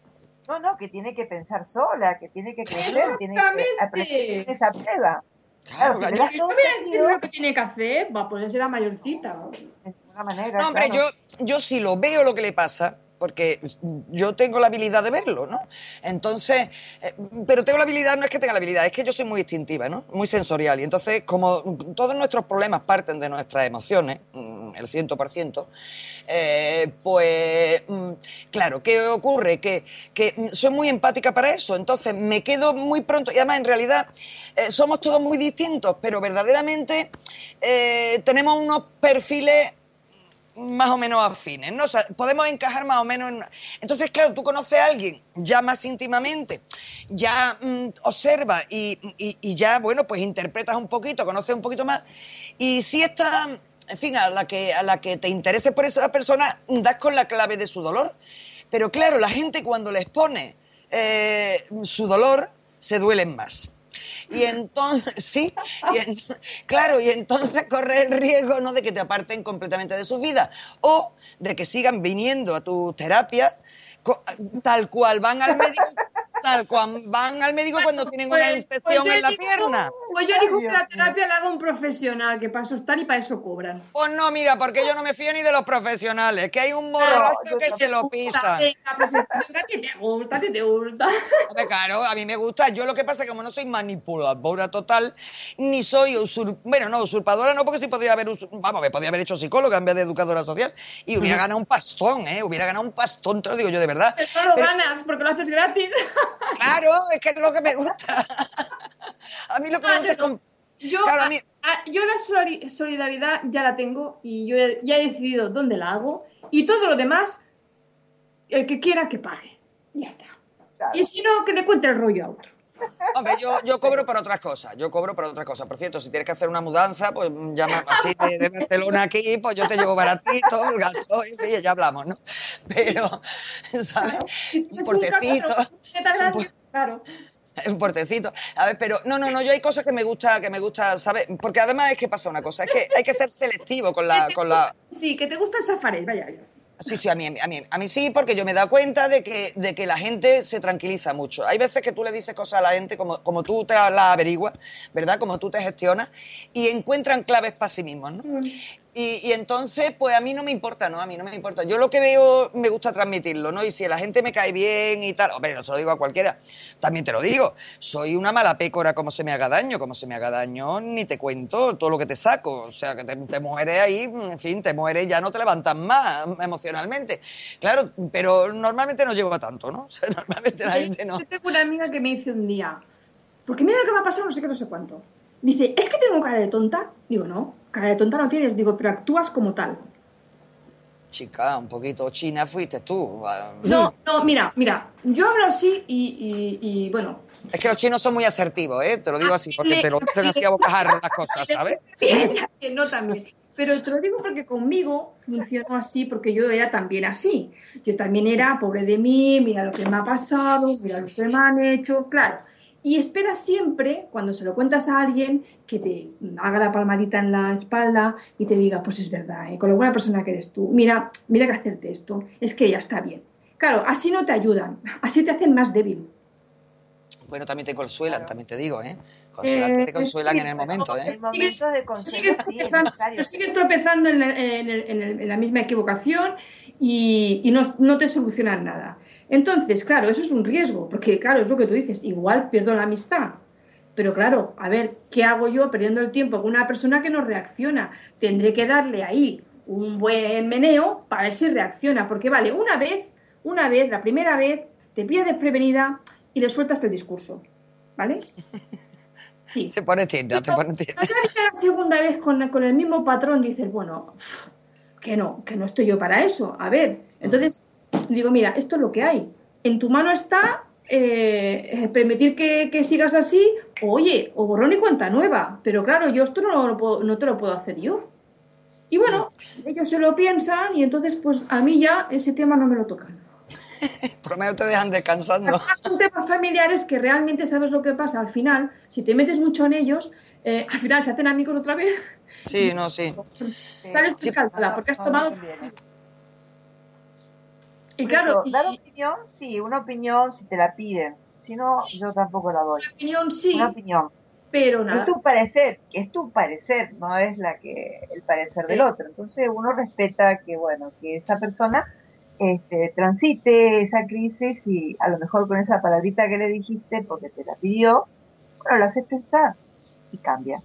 No, no, que tiene que pensar sola, que tiene que crecer, tiene que aprender esa prueba. Claro, Claro, si claro. le das Yo todo no voy a decir sentido, lo que tiene que hacer, va, pues será mayorcita. de alguna manera, No, hombre, claro. yo, yo sí lo veo lo que le pasa, porque yo tengo la habilidad de verlo, ¿no? Entonces, eh, pero tengo la habilidad, no es que tenga la habilidad, es que yo soy muy instintiva, ¿no? Muy sensorial. Y entonces, como todos nuestros problemas parten de nuestras emociones, mm, el cien por ciento, eh, pues, mm, claro, ¿qué ocurre? Que, que mm, soy muy empática para eso, entonces me quedo muy pronto, y además en realidad eh, somos todos muy distintos, pero verdaderamente eh, tenemos unos perfiles más o menos afines, ¿no? O sea, podemos encajar más o menos en... Entonces, claro, tú conoces a alguien ya más íntimamente, ya mm, observas y, y, y ya, bueno, pues interpretas un poquito, conoces un poquito más, y si esta, en fin, a la que, a la que te intereses por esa persona, das con la clave de su dolor. Pero claro, la gente cuando les pone eh, su dolor, se duelen más. Y entonces, sí, y en, claro, y entonces corre el riesgo, ¿no?, de que te aparten completamente de su vida o de que sigan viniendo a tu terapia co- tal cual van al médico, tal cual van al médico cuando tienen una Pues, pues infección yo en la digo, pierna. pues yo digo Ay, que Dios la mío. terapia la haga un profesional, que para eso están y para eso cobran. Pues no, mira, porque yo no me fío ni de los profesionales, que hay un Claro, morrazo yo que se lo pisan. Venga, pues venga, a ti te gusta, a ti te gusta. Hombre, claro, a mí me gusta. Yo lo que pasa es que como no soy manipuladora total, ni soy usur... bueno, no, usurpadora no, porque sí podría haber, usur... vamos, me podría haber hecho psicóloga en vez de educadora social y hubiera ganado un pastón, ¿eh? Hubiera ganado un pastón, te lo digo yo de verdad. Pero no lo Pero, ganas porque lo haces gratis. claro, es que es lo que me gusta. A mí lo que me gusta es... Con... Yo, Claro, a a- mí... a- yo la solari- solidaridad ya la tengo y yo he- ya he decidido dónde la hago y todo lo demás, el que quiera que pague. Ya está. claro. Y si no, que le cuente el rollo a otro. Hombre, yo, yo cobro por otras cosas, yo cobro por otras cosas. Por cierto, si tienes que hacer una mudanza, pues llama así de, de Barcelona aquí, pues yo te llevo baratito, el gasoil, en fin, ya hablamos, ¿no? Pero, ¿sabes? Si Un tienes portecito, casa, ¿qué tal? un por- Claro. un portecito. A ver, pero no, no, no, yo hay cosas que me gusta, que me gusta, ¿sabes? Porque además es que pasa una cosa, es que hay que ser selectivo con la, con la... Sí, que te gusta el safarés, vaya. vaya. Sí, sí, a mí, a mí, a mí sí, porque yo me he dado cuenta de que, de que la gente se tranquiliza mucho. Hay veces que tú le dices cosas a la gente como, como tú te las averiguas, ¿verdad? Como tú te gestionas y encuentran claves para sí mismos, ¿no? Y, y entonces, pues a mí no me importa, ¿no? A mí no me importa. Yo lo que veo me gusta transmitirlo, ¿no? Y si a la gente me cae bien y tal, hombre, no se lo digo a cualquiera, también te lo digo, soy una mala pécora como se me haga daño, como se me haga daño ni te cuento todo lo que te saco, o sea, que te, te mueres ahí, en fin, te mueres y ya no te levantas más emocionalmente. Claro, pero normalmente no llego a tanto, ¿no? O sea, normalmente la gente no. Yo tengo una amiga que me dice un día, porque mira lo que me ha pasado, no sé qué, no sé cuánto. Dice, ¿es que tengo cara de tonta? Digo, no, cara de tonta no tienes, digo, pero actúas como tal. Chica, un poquito china fuiste tú. No, no, mira, mira, yo hablo así y, y, y, bueno. Es que los chinos son muy asertivos, ¿eh? Te lo digo así, porque te lo dicen así a bocajarro las cosas, ¿sabes? No, también. Pero te lo digo porque conmigo funcionó así, porque yo era también así. Yo también era pobre de mí, mira lo que me ha pasado, mira lo que me han hecho, claro. Y espera siempre, cuando se lo cuentas a alguien, que te haga la palmadita en la espalda y te diga, pues es verdad, ¿eh? Con la buena persona que eres tú, mira, mira que hacerte esto, es que ya está bien. Claro, así no te ayudan, así te hacen más débil. Bueno, también te consuelan, Claro. también te digo, ¿eh? Consuelan, Eh, te consuelan sí, en el momento, En ¿eh? momentos de Sigues, consejo, sigues sí, es tropezando, necesario. pero sigues tropezando en la, en el- en el- en la misma equivocación y, y no, no te solucionan nada. Entonces, claro, eso es un riesgo, porque claro, es lo que tú dices, igual pierdo la amistad. Pero claro, a ver, ¿qué hago yo perdiendo el tiempo con una persona que no reacciona? Tendré que darle ahí un buen meneo para ver si reacciona, porque vale, una vez, una vez, la primera vez, te pillas desprevenida y le sueltas el discurso, ¿vale? Sí. Te pones tienda, te pones tienda. Pero ya la segunda vez con, con el mismo patrón dices, bueno, uf, que no, que no estoy yo para eso. A ver, entonces digo, mira, esto es lo que hay. En tu mano está eh, permitir que, que sigas así, o, oye, o borrón y cuenta nueva. Pero claro, yo esto no, lo puedo- no te lo puedo hacer yo. Y bueno, ellos se lo piensan y entonces pues a mí ya ese tema no me lo tocan. Por lo menos te dejan descansando. Además, son temas familiares que realmente sabes lo que pasa. Al final, si te metes mucho en ellos, eh, al final se hacen amigos otra vez. Sí, no, sí. Sí. Sales Sí. escaldada porque has No, tomado. no conviene. Y Por claro, eso, y, dar opinión, sí, una opinión si te la piden. Si no, sí, yo tampoco la doy. mi opinión Una sí, opinión. pero Es nada. tu parecer, es tu parecer, no es la que el parecer del Eh, otro. Entonces uno respeta que, bueno, que esa persona este, transite esa crisis y a lo mejor con esa palabrita que le dijiste, porque te la pidió, bueno, lo haces pensar y cambia.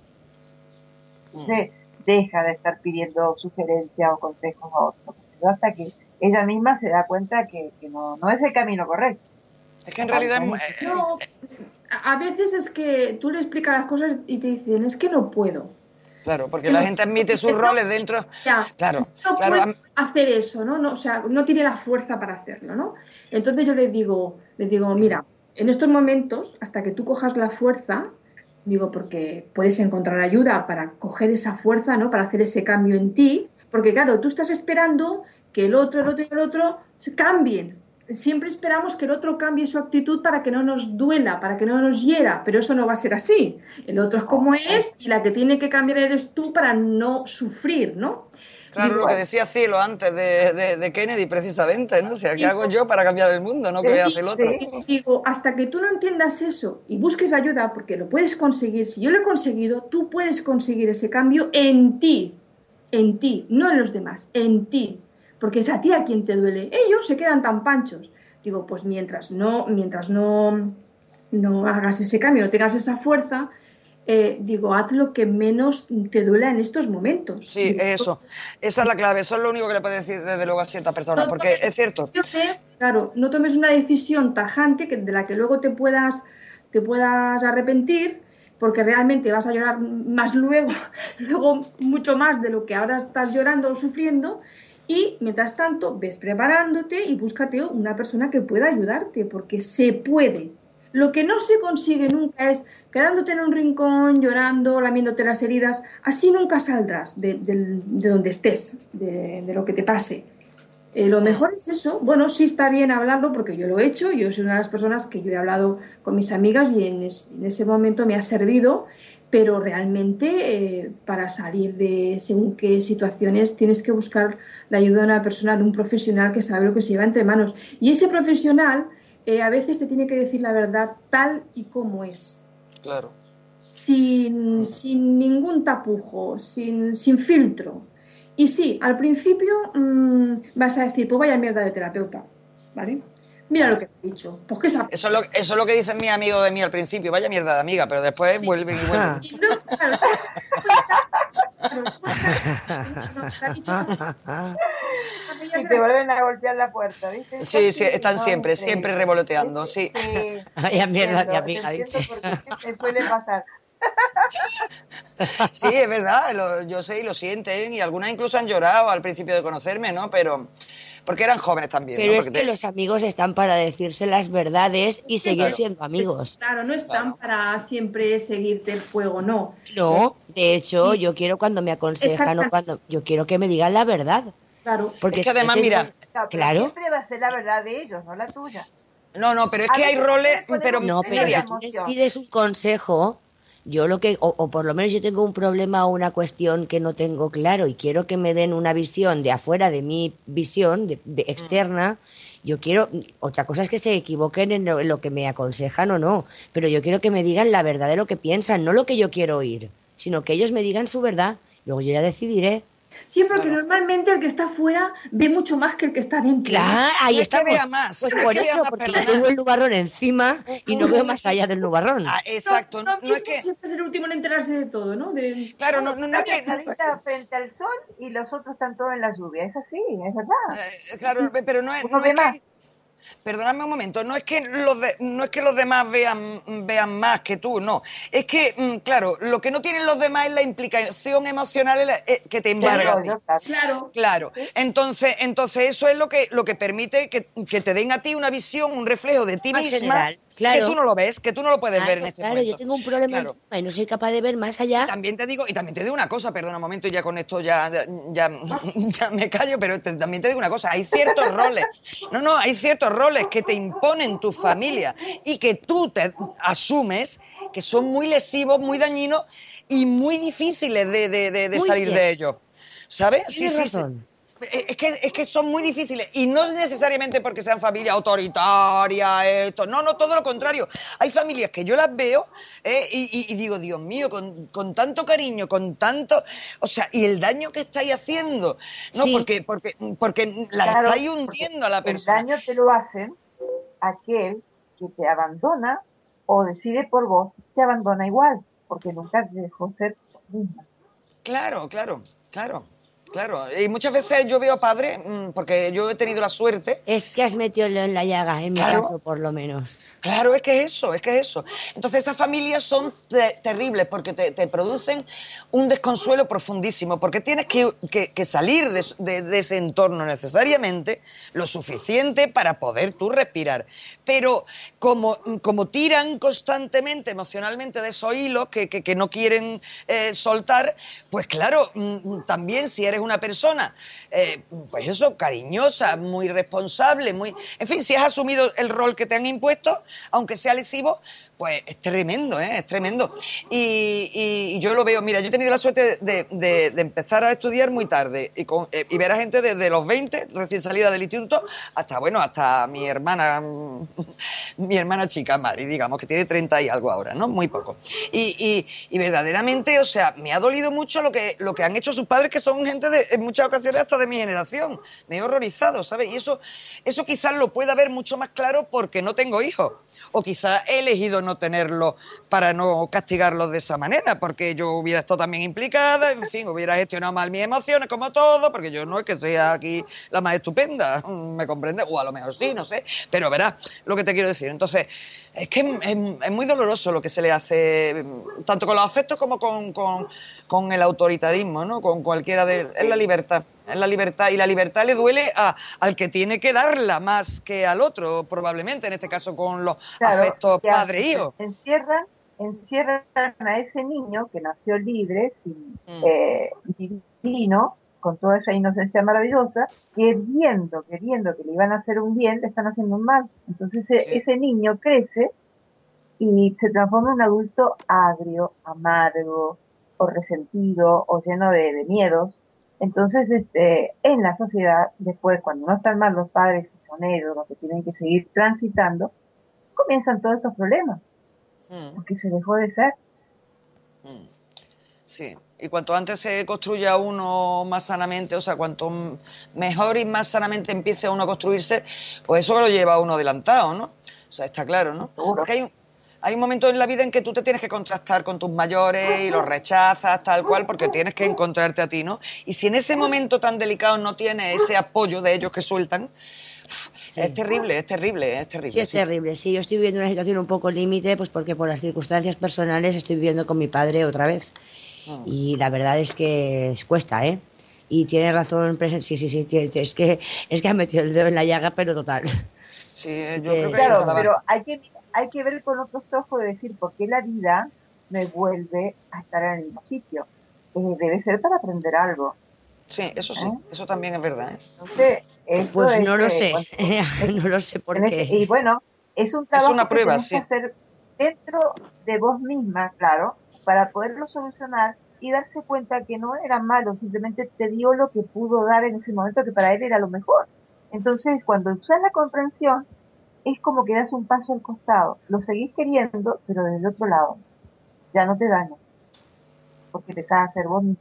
Mm. Entonces deja de estar pidiendo sugerencias o consejos a otros, hasta que ella misma se da cuenta que, que no, no es el camino correcto. Es que en No, realidad no es, es eh, ese. no, a a veces es que tú le explicas las cosas y te dicen, es que no puedo. claro, Es porque que la no, gente admite sus no, roles dentro. ya, Claro, no claro, puede am- hacer eso, ¿no? No, o sea, no tiene la fuerza para hacerlo, ¿no? Entonces yo le digo, le digo, mira, en estos momentos, hasta que tú cojas la fuerza, digo, porque puedes encontrar ayuda para coger esa fuerza, ¿no? Para hacer ese cambio en ti, porque claro, tú estás esperando que el otro, el otro y el otro se cambien. Siempre esperamos que el otro cambie su actitud para que no nos duela, para que no nos hiera, pero eso no va a ser así. El otro es como No, es y la que tiene que cambiar eres tú para no sufrir, ¿no? claro, lo Digo, que decía Cielo antes de, de, de Kennedy, precisamente, ¿no? O sea, ¿qué hago digo, yo para cambiar el mundo? No que es- hace el otro. sí, digo, hasta que tú no entiendas eso y busques ayuda, porque lo puedes conseguir, si yo lo he conseguido, tú puedes conseguir ese cambio en ti, en ti, no en los demás, en ti, porque es a ti a quien te duele. Ellos se quedan tan panchos. Digo, pues mientras no, mientras no, no hagas ese cambio, no tengas esa fuerza, eh, digo, haz lo que menos te duela en estos momentos. Sí, Digo, eso. Esa es la clave. Eso es lo único que le puede decir desde luego a ciertas personas. no Porque tomes es cierto. decisiones, claro, no tomes una decisión tajante que, de la que luego te puedas, te puedas arrepentir, porque realmente vas a llorar más luego, luego mucho más de lo que ahora estás llorando o sufriendo. Y mientras tanto, ves preparándote y búscate una persona que pueda ayudarte, porque se puede. Lo que no se consigue nunca es quedándote en un rincón, llorando, lamiéndote las heridas. Así nunca saldrás de, de- de donde estés, de, de lo que te pase. Eh, lo mejor es eso. Bueno, sí está bien hablarlo porque yo lo he hecho. Yo soy una de las personas que yo he hablado con mis amigas y en, es- en ese momento me ha servido, pero realmente eh, para salir de según qué situaciones tienes que buscar la ayuda de una persona, de un profesional que sabe lo que se lleva entre manos. Y ese profesional eh, a veces te tiene que decir la verdad tal y como es. Claro. Sin, sin ningún tapujo, sin, sin filtro. Y sí, al principio mmm, vas a decir, pues vaya mierda de terapeuta, ¿vale? Mira lo que te he dicho, pues que esa... Eso es, lo, eso es lo que dicen mis amigos de mí al principio. Vaya mierda de amiga, pero después Sí. vuelven y vuelven. Y no, claro, claro, no, te ha dicho, cuando ya y se te las- vuelven a golpear la puerta, ¿viste? Sí, Eso sí, están no, siempre, increíble. siempre revoloteando, sí. Sí, Vaya mierda de entiendo, amiga, te dice. entiendo porque te suele pasar. Sí, es verdad, lo- yo sé y lo sienten, y algunas incluso han llorado al principio de conocerme, ¿no? Pero porque eran jóvenes también, Pero ¿no? es Porque que te- los amigos están para decirse las verdades y seguir Claro. siendo amigos. Claro, no están Claro. para siempre seguirte el juego, no. No, de hecho, Y- yo quiero cuando me aconsejan o Exactamente, cuando yo quiero que me digan la verdad, claro. porque Es que si yo además, tengo- mira, No, pero claro, siempre va a ser la verdad de ellos, no la tuya. no, no, pero es A que hay veces roles, también pero podemos no, pero tener si la Nuria, tú les emoción. pides un consejo, yo lo que, o, o por lo menos yo tengo un problema o una cuestión que no tengo claro y quiero que me den una visión de afuera de mi visión, de, de externa, yo quiero, otra cosa es que se equivoquen en lo, en lo que me aconsejan o no, pero yo quiero que me digan la verdad de lo que piensan, no lo que yo quiero oír, sino que ellos me digan su verdad, luego yo ya decidiré. Sí, porque claro. normalmente el que está afuera ve mucho más que el que está dentro. Claro, ahí No es que estamos. vea más, Pues no es por que vea eso, más, porque yo perdona. tengo el nubarrón encima y no Un- veo un más allá inciso. del nubarrón. Ah, exacto, no, Lo no es mismo que, siempre es el último en enterarse de todo, ¿no? De... claro, Uno no, no, no es está que, sentadita frente al sol y los otros están todos en la lluvia. Es así, es verdad. eh, claro, pero no es, Uno no ve es que, más. perdóname un momento, no es que los de- no es que los demás vean, vean más que tú, no. Es que, mm, claro, lo que no tienen los demás es la implicación emocional en la- eh, que te embarga a Claro, ti. yo, claro. Claro, Claro, Sí. entonces, entonces eso es lo que, lo que permite que, que te den a ti una visión, un reflejo de ti Más misma, general, que claro. tú no lo ves, que tú no lo puedes ver en Claro, este claro, yo momento. tengo un problema Claro. encima y no soy capaz de ver más Y allá. también te digo, y también te digo una cosa, perdona un momento, y ya con esto ya, ya, ya me callo, pero te- también te digo una cosa, hay ciertos roles, no, no, hay ciertos roles que te imponen tu familia y que tú te asumes que son muy lesivos, muy dañinos y muy difíciles de, de, de, de Muy salir bien. de ellos. ¿Sabes? Sí, Tienes sí, sí. razón. es que, es que son muy difíciles y no necesariamente porque sean familias autoritarias, esto, no, no, todo lo contrario. Hay familias que yo las veo eh, y, y, y digo, Dios mío, con, con tanto cariño, con tanto, o sea, y el daño que estáis haciendo, no, Sí. porque, porque, porque la Claro, estáis hundiendo a la persona. El daño te lo hacen aquel que te abandona o decide por vos, te abandona igual, porque nunca te dejó ser tú misma. Claro, claro, claro, claro. Y muchas veces yo veo padres, mmm, porque yo he tenido la suerte. Es que has metido el dedo en la llaga, en mi Claro. caso, por lo menos. Claro, es que es eso, es que es eso. Entonces esas familias son te- terribles porque te, te producen un desconsuelo profundísimo, porque tienes que, que- que salir de, de- de ese entorno necesariamente lo suficiente para poder tú respirar. Pero como, como tiran constantemente emocionalmente de esos hilos que, que- que no quieren eh, soltar, pues claro, mm, también si eres una persona, eh, pues eso, cariñosa, muy responsable, muy... En fin, si has asumido el rol que te han impuesto, aunque sea lesivo, pues es tremendo, ¿eh? Es tremendo. Y, y- y yo lo veo, mira, yo he tenido la suerte de, de- de empezar a estudiar muy tarde y, con, eh, y ver a gente desde los veinte, recién salida del instituto, hasta, bueno, hasta mi hermana, mi hermana chica, Mari, digamos, que tiene treinta y algo ahora, ¿no? Muy poco. Y, y- y verdaderamente, o sea, me ha dolido mucho lo que, lo que han hecho sus padres, que son gente de, en muchas ocasiones hasta de mi generación. Me he horrorizado, ¿sabes? Y eso, eso quizás lo pueda ver mucho más claro porque no tengo hijos. O quizás he elegido no tenerlo para no castigarlos de esa manera, porque yo hubiera estado también implicada, en fin, hubiera gestionado mal mis emociones como todo, porque yo no es que sea aquí la más estupenda, ¿me comprende? O a lo mejor sí, no sé, pero verás lo que te quiero decir. Entonces, es que es, es- es muy doloroso lo que se le hace, tanto con los afectos como con, con, con el autoritarismo, ¿no? Con cualquiera de... Es la libertad, es la libertad, y la libertad le duele a, al que tiene que darla más que al otro, probablemente, en este caso con los Claro, afectos y a- padre-hijo. encierran, encierran a ese niño que nació libre, sin, Mm. eh, divino, con toda esa inocencia maravillosa, queriendo, queriendo que le iban a hacer un bien, le están haciendo un mal. Entonces e- Sí. ese niño crece y se transforma en un adulto agrio, amargo, o resentido, o lleno de, de miedos. Entonces, este, en la sociedad, después, cuando no están mal los padres y son ellos los que tienen que seguir transitando, comienzan todos estos problemas, Mm. porque se dejó de ser. Mm. Sí, y cuanto antes se construya uno más sanamente, o sea, cuanto m- mejor y más sanamente empiece uno a construirse, pues eso lo lleva a uno adelantado, ¿no? O sea, está claro, ¿no? Seguro. Porque hay un, hay un momento en la vida en que tú te tienes que contrastar con tus mayores y los rechazas, tal cual, porque tienes que encontrarte a ti, ¿no? Y si en ese momento tan delicado no tienes ese apoyo de ellos que sueltan, uf, es terrible, es terrible, es terrible. Sí, es sí. terrible. Sí, yo estoy viviendo una situación un poco límite, pues porque por las circunstancias personales estoy viviendo con mi padre otra vez. Mm. Y la verdad es que cuesta, ¿eh? Y tiene razón, presen- sí, sí, sí, tiene- es que es que ha metido el dedo en la llaga, pero total. Sí, yo que- creo que ahí Claro, está la base. pero hay que, hay que ver con otros ojos y decir por qué la vida me vuelve a estar en el mismo sitio. Eh, debe ser para aprender algo. Sí, eso sí, ¿Eh? eso también es verdad, ¿eh? Entonces, eso Pues es, no lo eh, sé, cuando- no lo sé por tenés que- qué. y bueno, es un trabajo una prueba, que tenés sí. que hacer dentro de vos misma, claro, para poderlo solucionar y darse cuenta que no era malo, simplemente te dio lo que pudo dar en ese momento que para él era lo mejor. Entonces, cuando usas la comprensión, es como que das un paso al costado. Lo seguís queriendo, pero desde el otro lado. Ya no te daña, porque empezás a hacer vos mismo.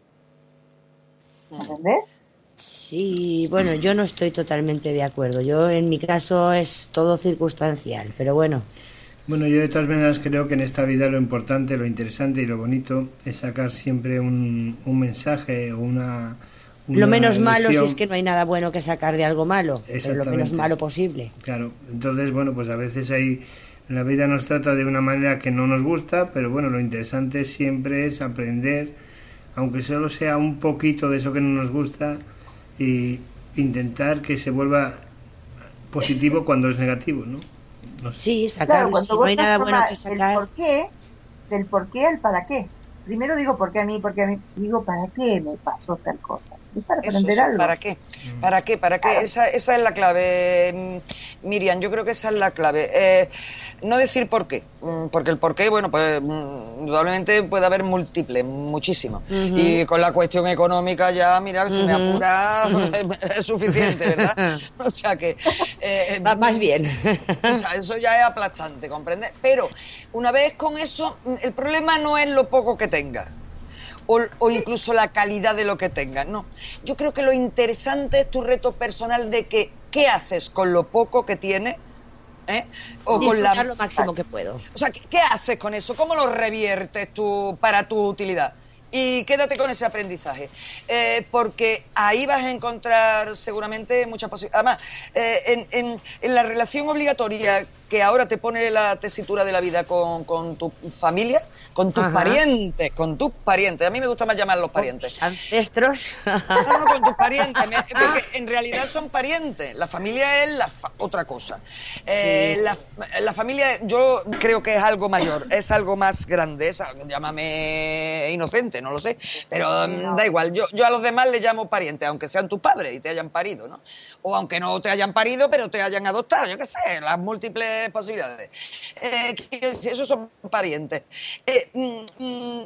Mm. ¿Entendés? Sí, bueno, yo no estoy totalmente de acuerdo. Yo en mi caso es todo circunstancial, pero bueno, Bueno, yo de todas maneras creo que en esta vida lo importante, lo interesante y lo bonito es sacar siempre un, un mensaje o una, una lo menos malo si lección. es que no hay nada bueno que sacar de algo malo, pero lo menos Exactamente. malo posible. Claro, entonces, bueno, pues a veces hay, la vida nos trata de una manera que no nos gusta, pero bueno, lo interesante siempre es aprender, aunque solo sea un poquito de eso que no nos gusta, y intentar que se vuelva positivo cuando es negativo, ¿no? No sé. Sí, sacar, Claro, si cuando no vos hay nada bueno que transformás el sacar. por qué, del por qué al para qué. Primero digo por qué a mí, porque a mí, digo para qué me pasó tal cosa. Es para Eso, aprender eso, algo. ¿para qué? ¿Para qué? ¿Para qué? Esa, esa es la clave, mm, Miriam, yo creo que esa es la clave. Eh, no decir por qué, mm, porque el por qué, bueno, pues mm, indudablemente puede haber múltiples, muchísimos. Ujú. Y con la cuestión económica ya, mira, si me Ujú. apura, es suficiente, ¿verdad? O sea que... eh, Va más bien. O sea, eso ya es aplastante, ¿comprendes? Pero una vez con eso, el problema no es lo poco que tengas. O, o incluso la calidad de lo que tengas, no. Yo creo que lo interesante es tu reto personal de que, ¿qué haces con lo poco que tienes? ¿Eh? O con la... Disfrutar lo máximo que puedo. O sea, ¿qué, qué haces con eso? ¿Cómo lo reviertes tú para tu utilidad? Y quédate con ese aprendizaje, eh, porque ahí vas a encontrar seguramente muchas posibilidades. Además, eh, en, en, en la relación obligatoria que ahora te pone la tesitura de la vida con, con tu familia, con tus Ajá. parientes, con tus parientes. A mí me gusta más llamarlos parientes. Ancestros. No, no, con tus parientes, me- porque en realidad son parientes. La familia es la fa- otra cosa. Eh, Sí. la, la familia, yo creo que es algo mayor, es algo más grande. Es, algo- llámame inocente, no lo sé, pero mm, da igual. Yo, yo a los demás les llamo parientes, aunque sean tus padres y te hayan parido, ¿no? O aunque no te hayan parido, pero te hayan adoptado, yo qué sé, las múltiples posibilidades. Eh, quiero decir, esos son parientes. Eh, mm, mm,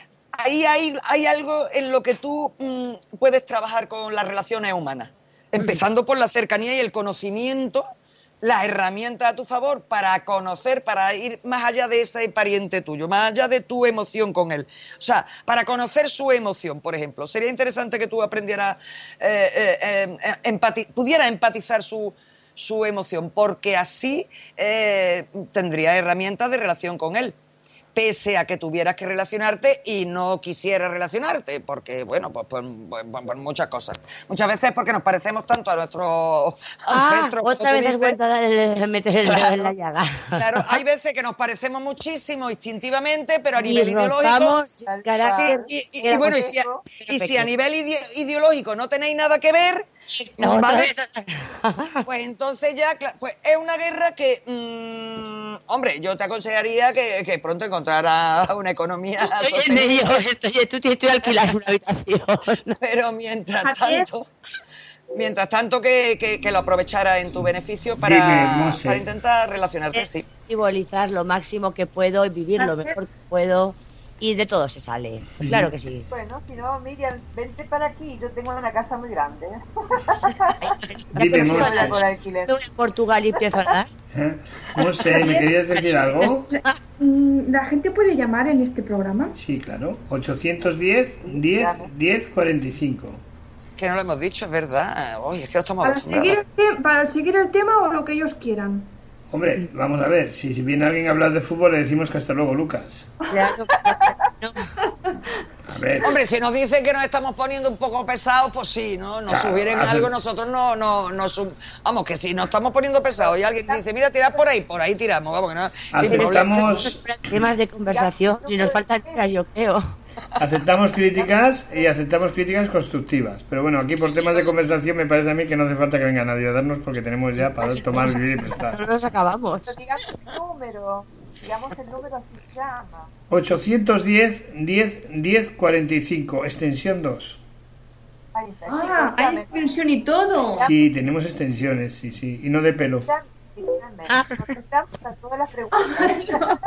Ahí hay, hay algo en lo que tú mm, puedes trabajar con las relaciones humanas, empezando por la cercanía y el conocimiento, las herramientas a tu favor para conocer, para ir más allá de ese pariente tuyo, más allá de tu emoción con él. O sea, para conocer su emoción, por ejemplo. Sería interesante que tú aprendieras, eh, eh, eh, empati- pudieras empatizar su, su emoción, porque así eh, tendrías herramientas de relación con él. Pese a que tuvieras que relacionarte y no quisieras relacionarte, porque, bueno, pues por, por- por- por muchas cosas. Muchas veces porque nos parecemos tanto a nuestros Ah, ancestros. como otra tú vez has dices. vuelto a dar el, a meter el dedo en la llaga. Claro, hay veces que nos parecemos muchísimo instintivamente, pero a Y nivel ideológico... rozamos Tal carácter. Sí, y, y- y era bueno, y pues- si, a, eso, y si a nivel ide- ideológico no tenéis nada que ver, No, otra ¿vale? vez. Pues entonces ya, cla- pues es una guerra que, mm, hombre, yo te aconsejaría que, que pronto encontraras una economía Estoy en sostenible, medio, estoy, tú tienes que alquilar una habitación. pero mientras Javier. tanto, mientras tanto que, que, que lo aprovecharas en tu beneficio Dime, para, Monse. para intentar relacionarte, sí. Simbolizar lo máximo que puedo y vivir lo mejor que puedo y de todo se sale. Pues claro que sí. Bueno, si no, Miriam, vente para aquí. Yo tengo una casa muy grande. Dime, Empiezo a Monse. dar- Por alquiler. me voy a Portugal y empiezo a dar. ¿Eh? No sé, ¿me querías decir algo? Mm, ¿La gente puede llamar en este programa? Sí, claro. ochocientos diez, diez, diez, cuarenta y cinco. Que no lo hemos dicho, es verdad. Uy, es que no estamos Para acostumbrados. seguir, el te- para seguir el tema o lo que ellos quieran. Hombre, vamos a ver, si, si viene alguien a hablar de fútbol le decimos que hasta luego, Lucas. Claro, no. A ver, Hombre, si nos dicen que nos estamos poniendo un poco pesados, pues sí, ¿no? Nos Claro, sugieren hace- algo, nosotros no, no, no sub- vamos, que si nos estamos poniendo pesados y alguien dice, mira, tirad por ahí, por ahí tiramos, vamos, que no, sin problema. aceptamos, Temas de conversación, si nos faltan temas, yo creo. aceptamos críticas y aceptamos críticas constructivas. Pero bueno, aquí por temas de conversación me parece a mí que no hace falta que venga nadie a darnos porque tenemos ya para tomar, vivir y prestar. No nos acabamos. Pero digamos el número. Digamos el número, así se llama. ochocientos diez, diez, diez, cuarenta y cinco, extensión dos. Ahí está. Ah, Chicos, hay llamen. extensión y todo. Sí, tenemos extensiones, sí, sí, y no de pelo. Llamen, llamen. Contestamos a todas las preguntas.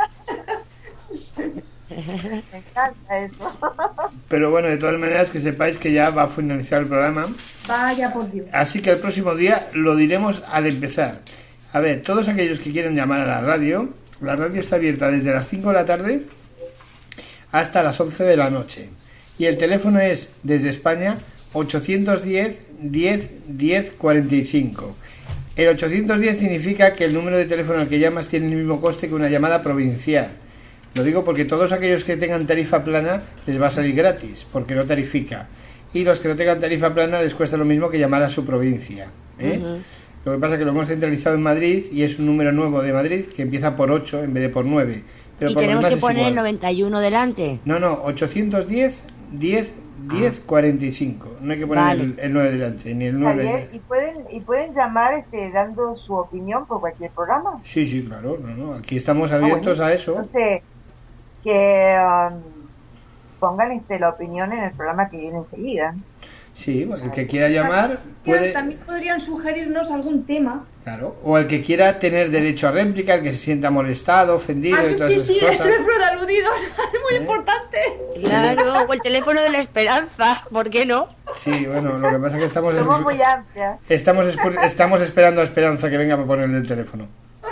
Me encanta eso. Pero bueno, de todas maneras que sepáis que ya va a finalizar el programa. Vaya por Dios. Así que el próximo día lo diremos al empezar. A ver, todos aquellos que quieren llamar a la radio, la radio está abierta desde las cinco de la tarde hasta las once de la noche. Y el teléfono es, desde España, ochocientos diez, diez, diez, cuarenta y cinco. El ochocientos diez significa que el número de teléfono al que llamas tiene el mismo coste que una llamada provincial. Lo digo porque todos aquellos que tengan tarifa plana les va a salir gratis, porque no tarifica. Y los que no tengan tarifa plana les cuesta lo mismo que llamar a su provincia, ¿eh? Ujú. Lo que pasa es que lo hemos centralizado en Madrid y es un número nuevo de Madrid que empieza por ocho en vez de por nueve. Pero Y por lo tenemos demás que es poner igual. noventa y uno delante. No, no, ochocientos diez, diez, diez, cuarenta y cinco. No hay que poner Vale. el, el nueve delante, ni el Javier, nueve. y pueden y pueden llamar este dando su opinión por cualquier programa. Sí, sí, claro. No, no, aquí estamos abiertos Ah, bueno. a eso. Entonces, que um, pongan este la opinión en el programa que viene enseguida. Sí, el que quiera llamar puede... También podrían sugerirnos algún tema. Claro, o el que quiera tener derecho a réplica, el que se sienta molestado, ofendido Ah, y sí, todas sí, esas sí, el cosas. teléfono de aludidos es muy ¿Eh? importante. Claro, o el teléfono de la esperanza, ¿por qué no? Sí, bueno, lo que pasa es que estamos... Somos muy amplias. Estamos, espu- estamos esperando a Esperanza que venga para ponerle el teléfono.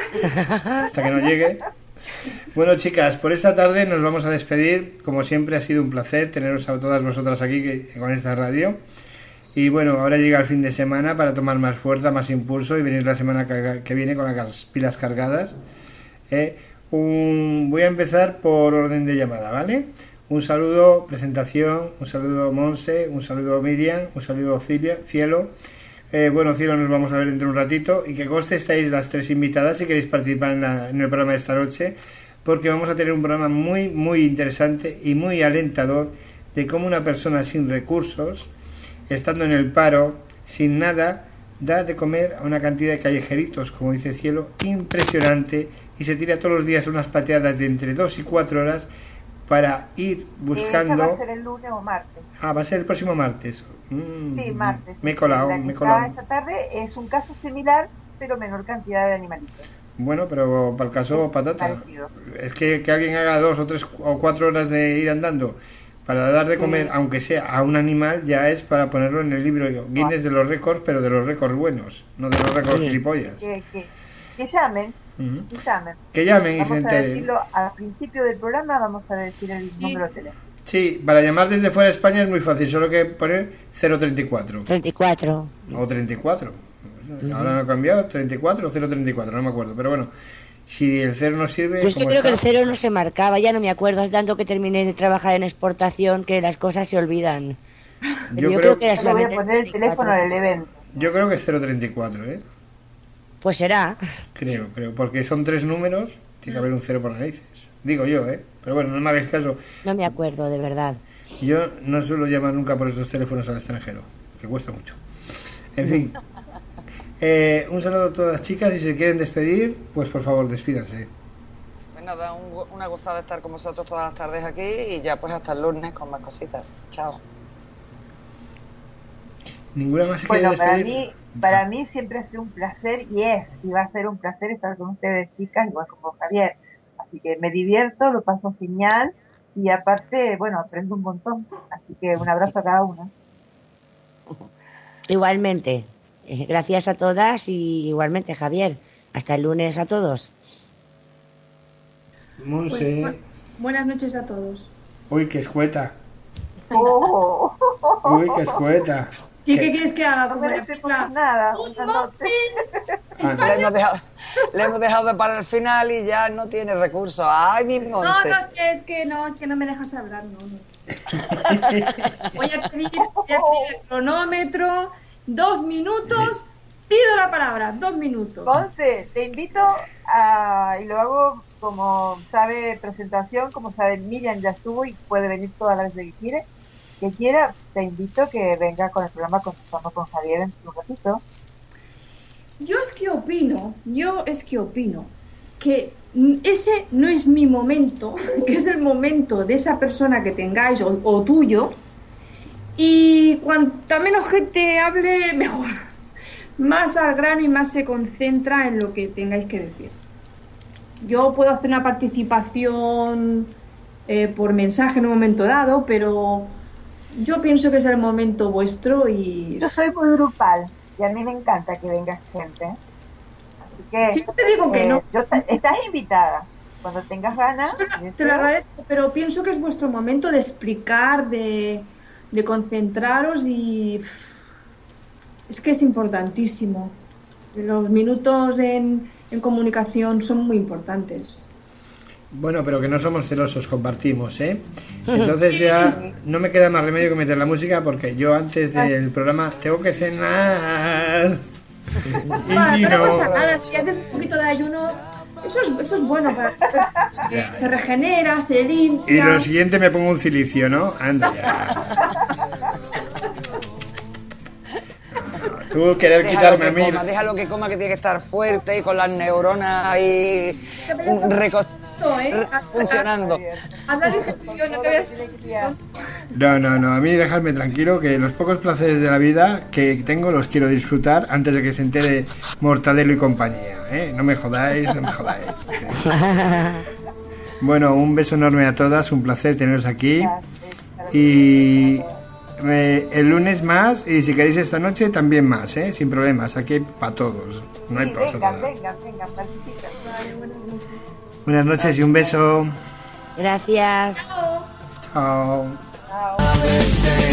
Hasta que no llegue. Bueno, chicas, por esta tarde nos vamos a despedir. Como siempre, ha sido un placer teneros a todas vosotras aquí que- con esta radio. Y bueno, ahora llega el fin de semana para tomar más fuerza, más impulso y venir la semana carga- que viene con las pilas cargadas. Eh, un- voy a empezar por orden de llamada, ¿vale? Un saludo, presentación, un saludo Monse, un saludo Miriam, un saludo Cilia, Cielo. Eh, bueno, Cielo, nos vamos a ver dentro de un ratito. Y que conste, estáis las tres invitadas si queréis participar en, la- en el programa de esta noche, porque vamos a tener un programa muy, muy interesante y muy alentador de cómo una persona sin recursos, estando en el paro, sin nada, da de comer a una cantidad de callejeritos, como dice Cielo, impresionante, y se tira todos los días unas pateadas de entre dos y cuatro horas para ir buscando... Esa va a ser el lunes o martes. Ah, va a ser el próximo martes. Mm, Sí, martes. Me he colado, La me he que colado. está esta tarde es un caso similar, pero menor cantidad de animalitos. Bueno, pero para el caso patata. Parecido. Es que, que alguien haga dos o tres o cuatro horas de ir andando para dar de comer, Sí. aunque sea a un animal, ya es para ponerlo en el libro Guinness de los récords, pero de los récords buenos, no de los récords Sí. gilipollas. Que, que, que llamen, Ujú. que llamen. Que llamen y se Vamos a enteren. decirlo al principio del programa, vamos a decir el Sí. número de teléfono. Sí, para llamar desde fuera de España es muy fácil, solo que poner cero treinta y cuatro treinta y cuatro. o treinta y cuatro. Ahora no ha cambiado, treinta y cuatro o cero treinta y cuatro, no me acuerdo, pero bueno, si el cero no sirve, Yo es que como creo que el está, cero no se marcaba, ya no me acuerdo, hace tanto que terminé de trabajar en exportación que las cosas se olvidan. Pero yo, yo, creo, creo que era Yo le voy a solamente poner el treinta y cuatro. teléfono del evento. yo creo que es cero treinta y cuatro, ¿eh? Pues será. Creo, creo, porque son tres números, tiene que haber un cero por narices. Digo yo, ¿eh? Pero bueno, no me hagáis caso. No me acuerdo, de verdad. Yo no suelo llamar nunca por estos teléfonos al extranjero, que cuesta mucho. En fin. Eh, un saludo a todas las chicas y si se quieren despedir, pues por favor, despídanse. Pues nada, un go- una gozada estar con vosotros todas las tardes aquí y ya pues hasta el lunes con más cositas. Chao. ¿Ninguna más se Bueno, quiere para despedir? mí, para mí siempre ha sido un placer y es, y va a ser un placer estar con ustedes chicas, igual como Javier. Así que me divierto, lo paso genial y aparte, bueno, aprendo un montón. Así que un abrazo a cada una. Igualmente. Eh, Gracias a todas y igualmente, Javier. Hasta el lunes a todos. Monse, Pues, bu- buenas noches a todos. uy, qué escueta. Oh, Uy, qué escueta. ¿Y qué quieres que haga? no Como la merecemos película? nada. Good Buenas noches. Ah, no. Le hemos, dejado, le hemos dejado de para el final y ya no tiene recursos. ¡Ay, mi No, Monse! no, es que, es que no, es que no me dejas hablar, no, no. Voy a pedir, voy a pedir el cronómetro, dos minutos, pido la palabra, dos minutos. Entonces, te invito a, y lo hago como sabe presentación, como sabe Miriam ya estuvo y puede venir todas las veces que quiere, que quiera, te invito a que venga con el programa Conversando con Javier en un ratito. Yo es que opino, yo es que opino que mm, ese no es mi momento, que es el momento de esa persona que tengáis o, o tuyo, y cuanta menos gente hable, mejor. Más al grano y más se concentra en lo que tengáis que decir. Yo puedo hacer una participación eh, por mensaje en un momento dado, pero yo pienso que es el momento vuestro y... Yo soy muy grupal y a mí me encanta que venga gente. Así que Si no te digo que eh, no, yo ta- estás invitada. Cuando tengas ganas, te lo- te deseo, lo agradezco, pero pienso que es vuestro momento de explicar, de, de concentraros y... pff, es que es importantísimo. Los minutos en, en comunicación son muy importantes. Bueno, pero que no somos celosos, compartimos, ¿eh? Entonces ya no me queda más remedio que meter la música porque yo antes del programa tengo que cenar. Y Bueno, si pero no no... pasa nada, si haces un poquito de ayuno, eso es, eso es bueno para se, se regenera, se limpia. Y lo siguiente me pongo un cilicio, ¿no? Anda ya. Tú querer Déjalo quitarme a que mí... coma, déjalo que coma, que tiene que estar fuerte y con las neuronas ahí reco- No, ¿eh? funcionando. Haz la digestión, no te veas. No, no, no, a mí dejadme tranquilo que los pocos placeres de la vida que tengo los quiero disfrutar antes de que se entere Mortadelo y compañía, ¿eh? No me jodáis, no me jodáis. Bueno, un beso enorme a todas, un placer teneros aquí y eh, el lunes más y si queréis esta noche también más, ¿eh? Sin problemas, aquí hay para todos, no hay Sí, pausa. venga, venga, venga, participa. Buenas noches y un beso. Gracias. Chao. Chao.